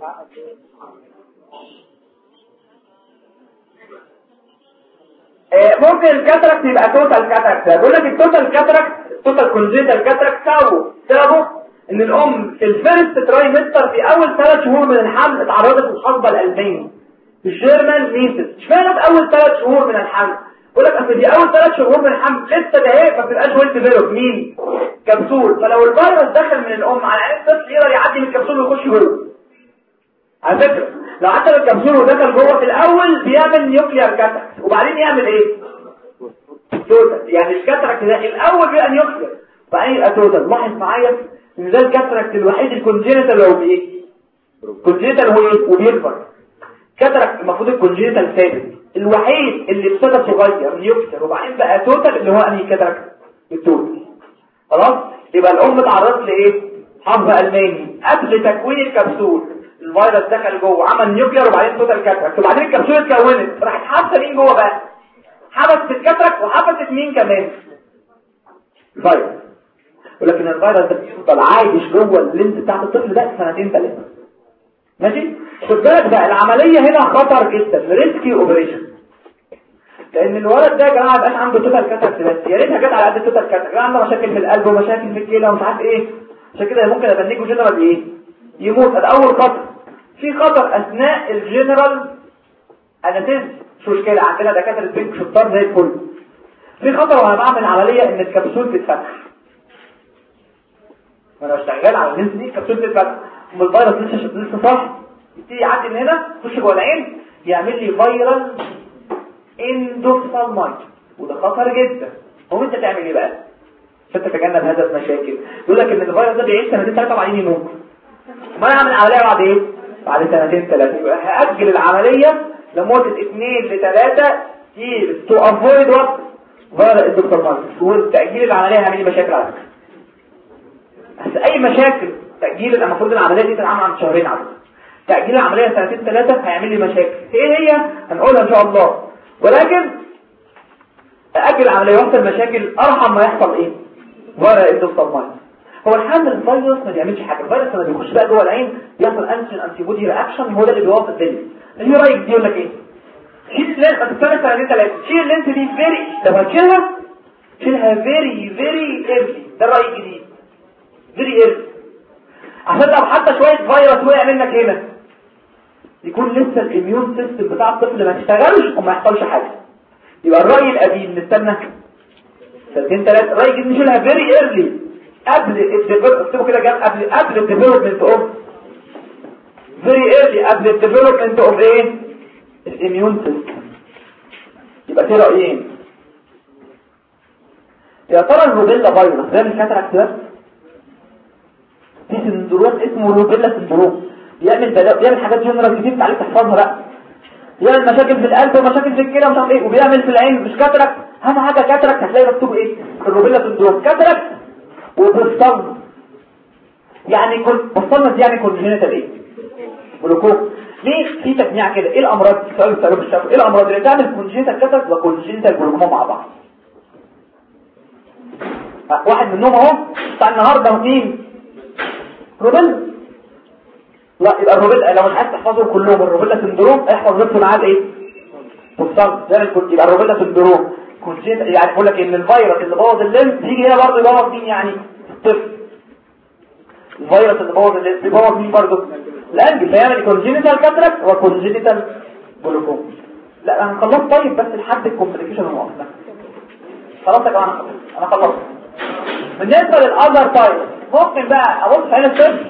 ممكن الكاتراكت يبقى توتال كاتراكت. بقول لك التوتال كاتراكت، توتال كونجنتال كاتراكت سببه ان الام في الفيرست ترايمستر في اول 3 شهور من الحمل اتعرضت للحصبه القلبيه، الجيرمان ميتس. اشمعنى في اول 3 شهور من الحمل؟ يقول لك اصل دي اول 3 شهور من الحمل لسه ده ايه، ما بتبقاش ويل ديفلوب مين؟ كبسول. فلو الفيروس دخل من الام على عين الطفل يقدر يعدي من الكبسول ويخش جوه. على فكره لو عدى الكبسول ودخل جوه في الاول بيعمل نيوكليار كاتراكت وبعدين يعمل ايه؟ توتال. يعني الكاتراكت ده الاول بيبقى نيوكليار وبعدين يبقى توتال. لاحظ معايا ان ده الكاتراكت الوحيد الكونجينيتال لو بايه؟ كونجينيتال هو وبيكبر. كاتراكت المفروض الكونجينيتال ثابت، الوحيد اللي ابتدى صغير نيوكليار وبعدين بقى توتال اللي هو انهي كاتراكت؟ التوتال. خلاص. يبقى الام اتعرضت لايه؟ حصبة الماني قبل تكوين الكبسول. الفيروس دخل جوه عمل نيوكلير وبعدين توتال كاتراكت، وبعدين الكبسوله اتكونت راحت حابسه مين جوه بقى؟ حبست الكاتراكت وحبست مين كمان؟ فيروس. ولكن الفيروس ده بيفضل عايش جوه اللينز بتاعت الطفل ده سنتين 3. ماشي؟ خد بالك بقى العمليه هنا خطر جدا، ريسكي اوبريشن، لان الولد ده يا جماعه مبقاش عنده توتال كاتراكت بس، يا ريتها جت على قد التوتال كاتراكت، عنده مشاكل في القلب ومشاكل في الكلى ومش عارف ايه، عشان كده ممكن ابنيكوا جنرال ايه؟ يموت. ده اول خطر. في خطر اثناء الجنرال انستيزيا، مش مشكله، عندنا دكاتره بنك شطار زي الفل. في خطر وانا بعمل عمليه ان الكبسول تتفتح، وانا شغال على اللينس دي الكبسول تتفتح، والفيروس لسه صاحي، يبتدي يعدي من هنا يخش جوه العين يعمل لي فيرال اندوفالمايت، وده خطر جدا. هو انت تعمل ايه بقى عشان تتجنب هذا المشاكل؟ يقول لك ان الفيروس ده بيعيش سنتين 3 وبعدين يموت. ما انا اعمل عمليه بعد ايه؟ بعد سنتين 3. يبقى هاجل العمليه لمده 2 ل 3 years to avoid what viral endophthalmitis. والتاجيل العمليه هيعمل لي مشاكل على فكره. بس اي مشاكل تاجيل، المفروض العمليه دي تتعمل عند شهرين على فكره. تاجيل العمليه سنتين 3 هيعمل لي مشاكل. ايه هي؟ هنقولها ان شاء الله. ولكن اجل العمليه يحصل مشاكل ارحم ما يحصل ايه؟ viral endophthalmitis. هو الحمل الفيروس ما بيعملش حاجه، الفيروس لما بيخش بقى جوه العين بيحصل انتي بودي رياكشن، هو ده اللي بيوقف الدنيا. اللي رايك دي يقول لك ايه؟ شيل اللينس، ما تستنى سنتين 3، شيل اللينس دي فيري، لو هتشيلها شيلها فيري ايرلي. ده الراي الجديد، فيري ايرلي، عشان لو حتى شويه فيروس وقع منك هنا يكون لسه الاميون سيستم بتاع الطفل ما اشتغلش وما يحصلش حاجه. يبقى الراي القديم نستنى سنتين 3، الراي الجديد نشيلها فيري ايرلي قبل الديفلوبمنت، اكتبوا كده جنب قبل الديفلوبمنت اوف فيري ايرلي، قبل الديفلوبمنت اوف ايه؟ الاميون سيستم. يبقى في رايين. يا ترى الروبيلا فيروس ده مش كاتراكت بس؟ في سندروم اسمه روبيلا سندروم بيعمل حاجات جنرال كتير عليك تحفظها بقى. بيعمل مشاكل في القلب ومشاكل في الكلى ومش عارف ايه، وبيعمل في العين مش كاتراكت. اهم حاجه كاتراكت هتلاقي مكتوب ايه؟ الروبيلا سندروم كاتراكت وبوستالمس. يعني بوستالمس دي يعني كونجينيتال ايه؟ جلوكوم. ليه في تجميع كده؟ ايه الامراض؟ سؤال بتسالوه بالشفا، ايه الامراض اللي تعمل كونجينيتال كاتراكت وكونجينيتال جلوكوما مع بعض؟ واحد منهم اهو بتاع النهارده مين؟ روبيلا. لا يبقى الروبيلا لو مش عايز تحفظهم كلهم، الروبيلا سندروم احفظ نفسه معاه ايه؟ بوستالمس. يبقى الروبيلا سندروم كونجينيتال، يعني بقول لك ان الفيروس اللي بوظ الليمف يجي هنا برضه يبوظ مين؟ يعني الطفل. الفيروس اللي بوظ الليمف بيبوظ مين برضه؟ الانجل. فيعمل كونجينيتال كاتراكت وكونجينيتال جلوكوم. لا انا خلصت. طيب بس لحد الكومبليكيشن المؤقته. خلاص يا جماعه انا خلصت. بالنسبه للاذر تايب ممكن بقى ابص في عين الطفل،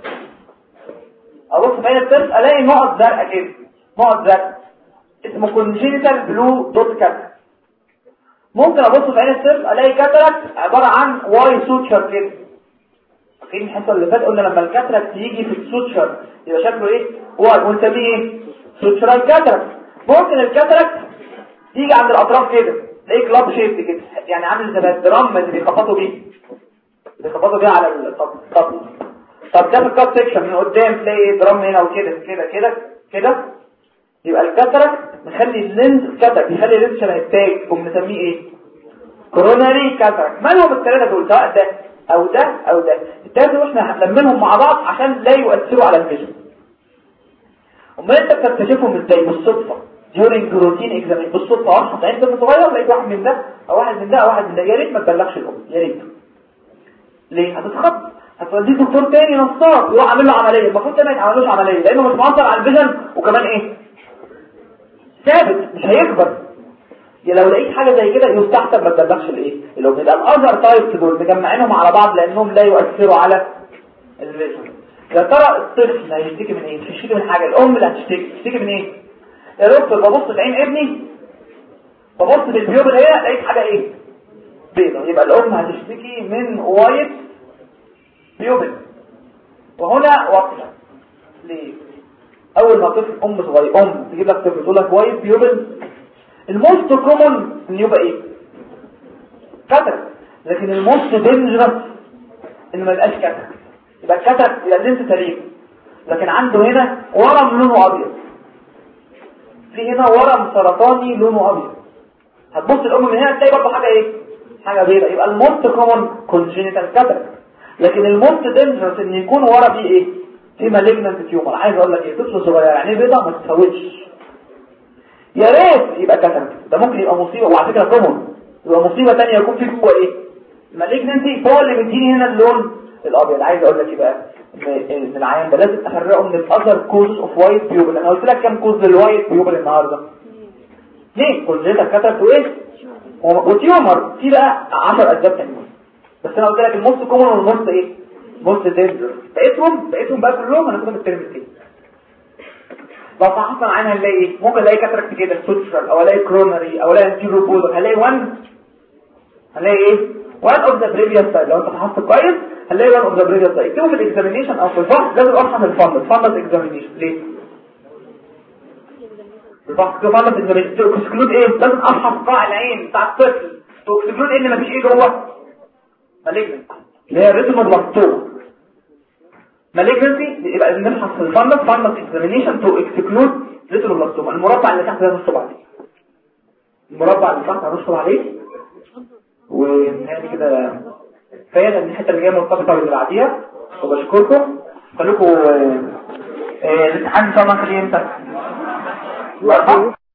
الاقي نقط زرقاء كده، نقط زرقاء اسمه كونجينيتال بلو دوت كاتراكت. ممكن ابص في عين الطفل الاقي كاتراكت عباره عن واي سوتشر كده. فاكرين الحصه اللي فاتت قلنا لما الكاتراكت يجي في السوتشر يبقى شكله ايه؟ واي، ونسميه ايه؟ سوتشرال كاتراكت. ممكن الكاتراكت يجي عند الاطراف كده تلاقيه كلاب شيب كده، يعني عامل زي الدرام اللي بيخبطوا بيه على الطب. طب ده في الكات سيكشن من قدام تلاقي درام هنا وكده كده كده كده. يبقى الكاتراكت مخلي اللينز كاتراكت، يخلي اللينز شبه التاج، وبنسميه ايه؟ كوروناري كاتراكت. مالهم الثلاثه دول؟ سواء ده او ده او ده، الثلاثه دول احنا هنلمهم مع بعض عشان لا يؤثروا على الفيجن. امال انت بتكتشفهم ازاي؟ بالصدفه during routine examination. بالصدفه واحد عند طفل صغير لقيت واحد من ده او واحد من ده او واحد من ده. يا ريت ما تبلغش الام، يا ريت. ليه؟ هتتخض، هتوديه دكتور تاني نصاب يروح عامل له عمليه. المفروض ده ما يتعملوش عمليه لانه مش مؤثر على الفيجن، وكمان ايه؟ ثابت مش هيكبر. لو لقيت حاجه زي كده يستحسن ما تبلغش الايه الام. يبقى الاذر تايبس دول مجمعينهم على بعض لانهم لا يؤثروا على الفيجن. يا ترى الطفل هيشتكي من ايه؟ مش هيشتكي من حاجه، الام اللي هتشتكي من ايه؟ يا دكتور ببص في عين ابني، ببص في البيوبل هنا لقيت حاجه ايه؟ بيضه. يبقى الام هتشتكي من وايت بيوبل. وهنا وقفه. ليه؟ اول ما طفل صغير تجيب لك طفل تقول لك وايت بيوبل، الموست كومن ان يبقى ايه؟ كاتراكت. لكن الموست دينجرس ان ما يبقاش كاتراكت. يبقى الكاتراكت يبقى اللينس سليم، لكن عنده هنا ورم لونه ابيض، في هنا ورم سرطاني لونه ابيض. هتبص الام من هنا تلاقي برضه حاجه ايه؟ حاجه بيضاء. يبقى الموست كومن كونجينيتال كاتاراكت. لكن الموست دينجرس ان يكون ورا فيه ايه؟ في مالجنانت تيومر. عايز اقول لك ايه، طفل صغير يعني بيضاء ما تتفوتش، يا ريت يبقى كاتاراكت. ده ممكن يبقى مصيبه، وعلى فكره كومن يبقى مصيبه ثانيه يكون فيه جوه ايه؟ مالجنانتي، هو اللي بيديني هنا اللون الابيض. عايز اقول لك ايه بقى، ان العيان ده لازم افرقه من الاذر كوز اوف وايت بيوبل. انا قلت لك كام كوز للوايت بيوبل النهارده؟ ليه؟ كونجينيتال كاتاراكت وايه؟ وتيومر. في بقى 10 اسباب ثانيه، بس انا قلت لك الموست كومن والموست ايه؟ موست دينجر. بقيتهم بقى كلهم هناخدهم الترم الثاني. لو فحصنا عنها هنلاقي ايه؟ ممكن الاقي كاتاراكت كده سوتشرال، او الاقي كرونري، او الاقي انتيرو بولر. هنلاقي 1 هنلاقي ايه؟ 1 اوف ذا بريفيوس سايد. لو انت فحصت كويس هنلاقي 1 اوف ذا بريفيوس سايد. اكتبوا في الاكزامينيشن او في الفحص لازم افحص الفندس اكزامينيشن. ليه؟ الفحص كده فندس اكزامينيشن تكسكلود ايه؟ لازم افحص قاع العين بتاع الطفل تكسكلود ايه اللي مفيش ايه جوه؟ مالجنت اللي هي الريتم المقطوع. مالجنسي يبقى نبحث في الفندس اكزامينيشن تو اكسكلود ريتم المقطوع. المربع اللي تحت ده نصب عليه، المربع اللي تحت هنصب عليه. وهذه كده كفايه ان الحته اللي جايه مرتبطه باللي بعديها. وبشكركم. خليكم الامتحان ان شاء الله نخليه امتى؟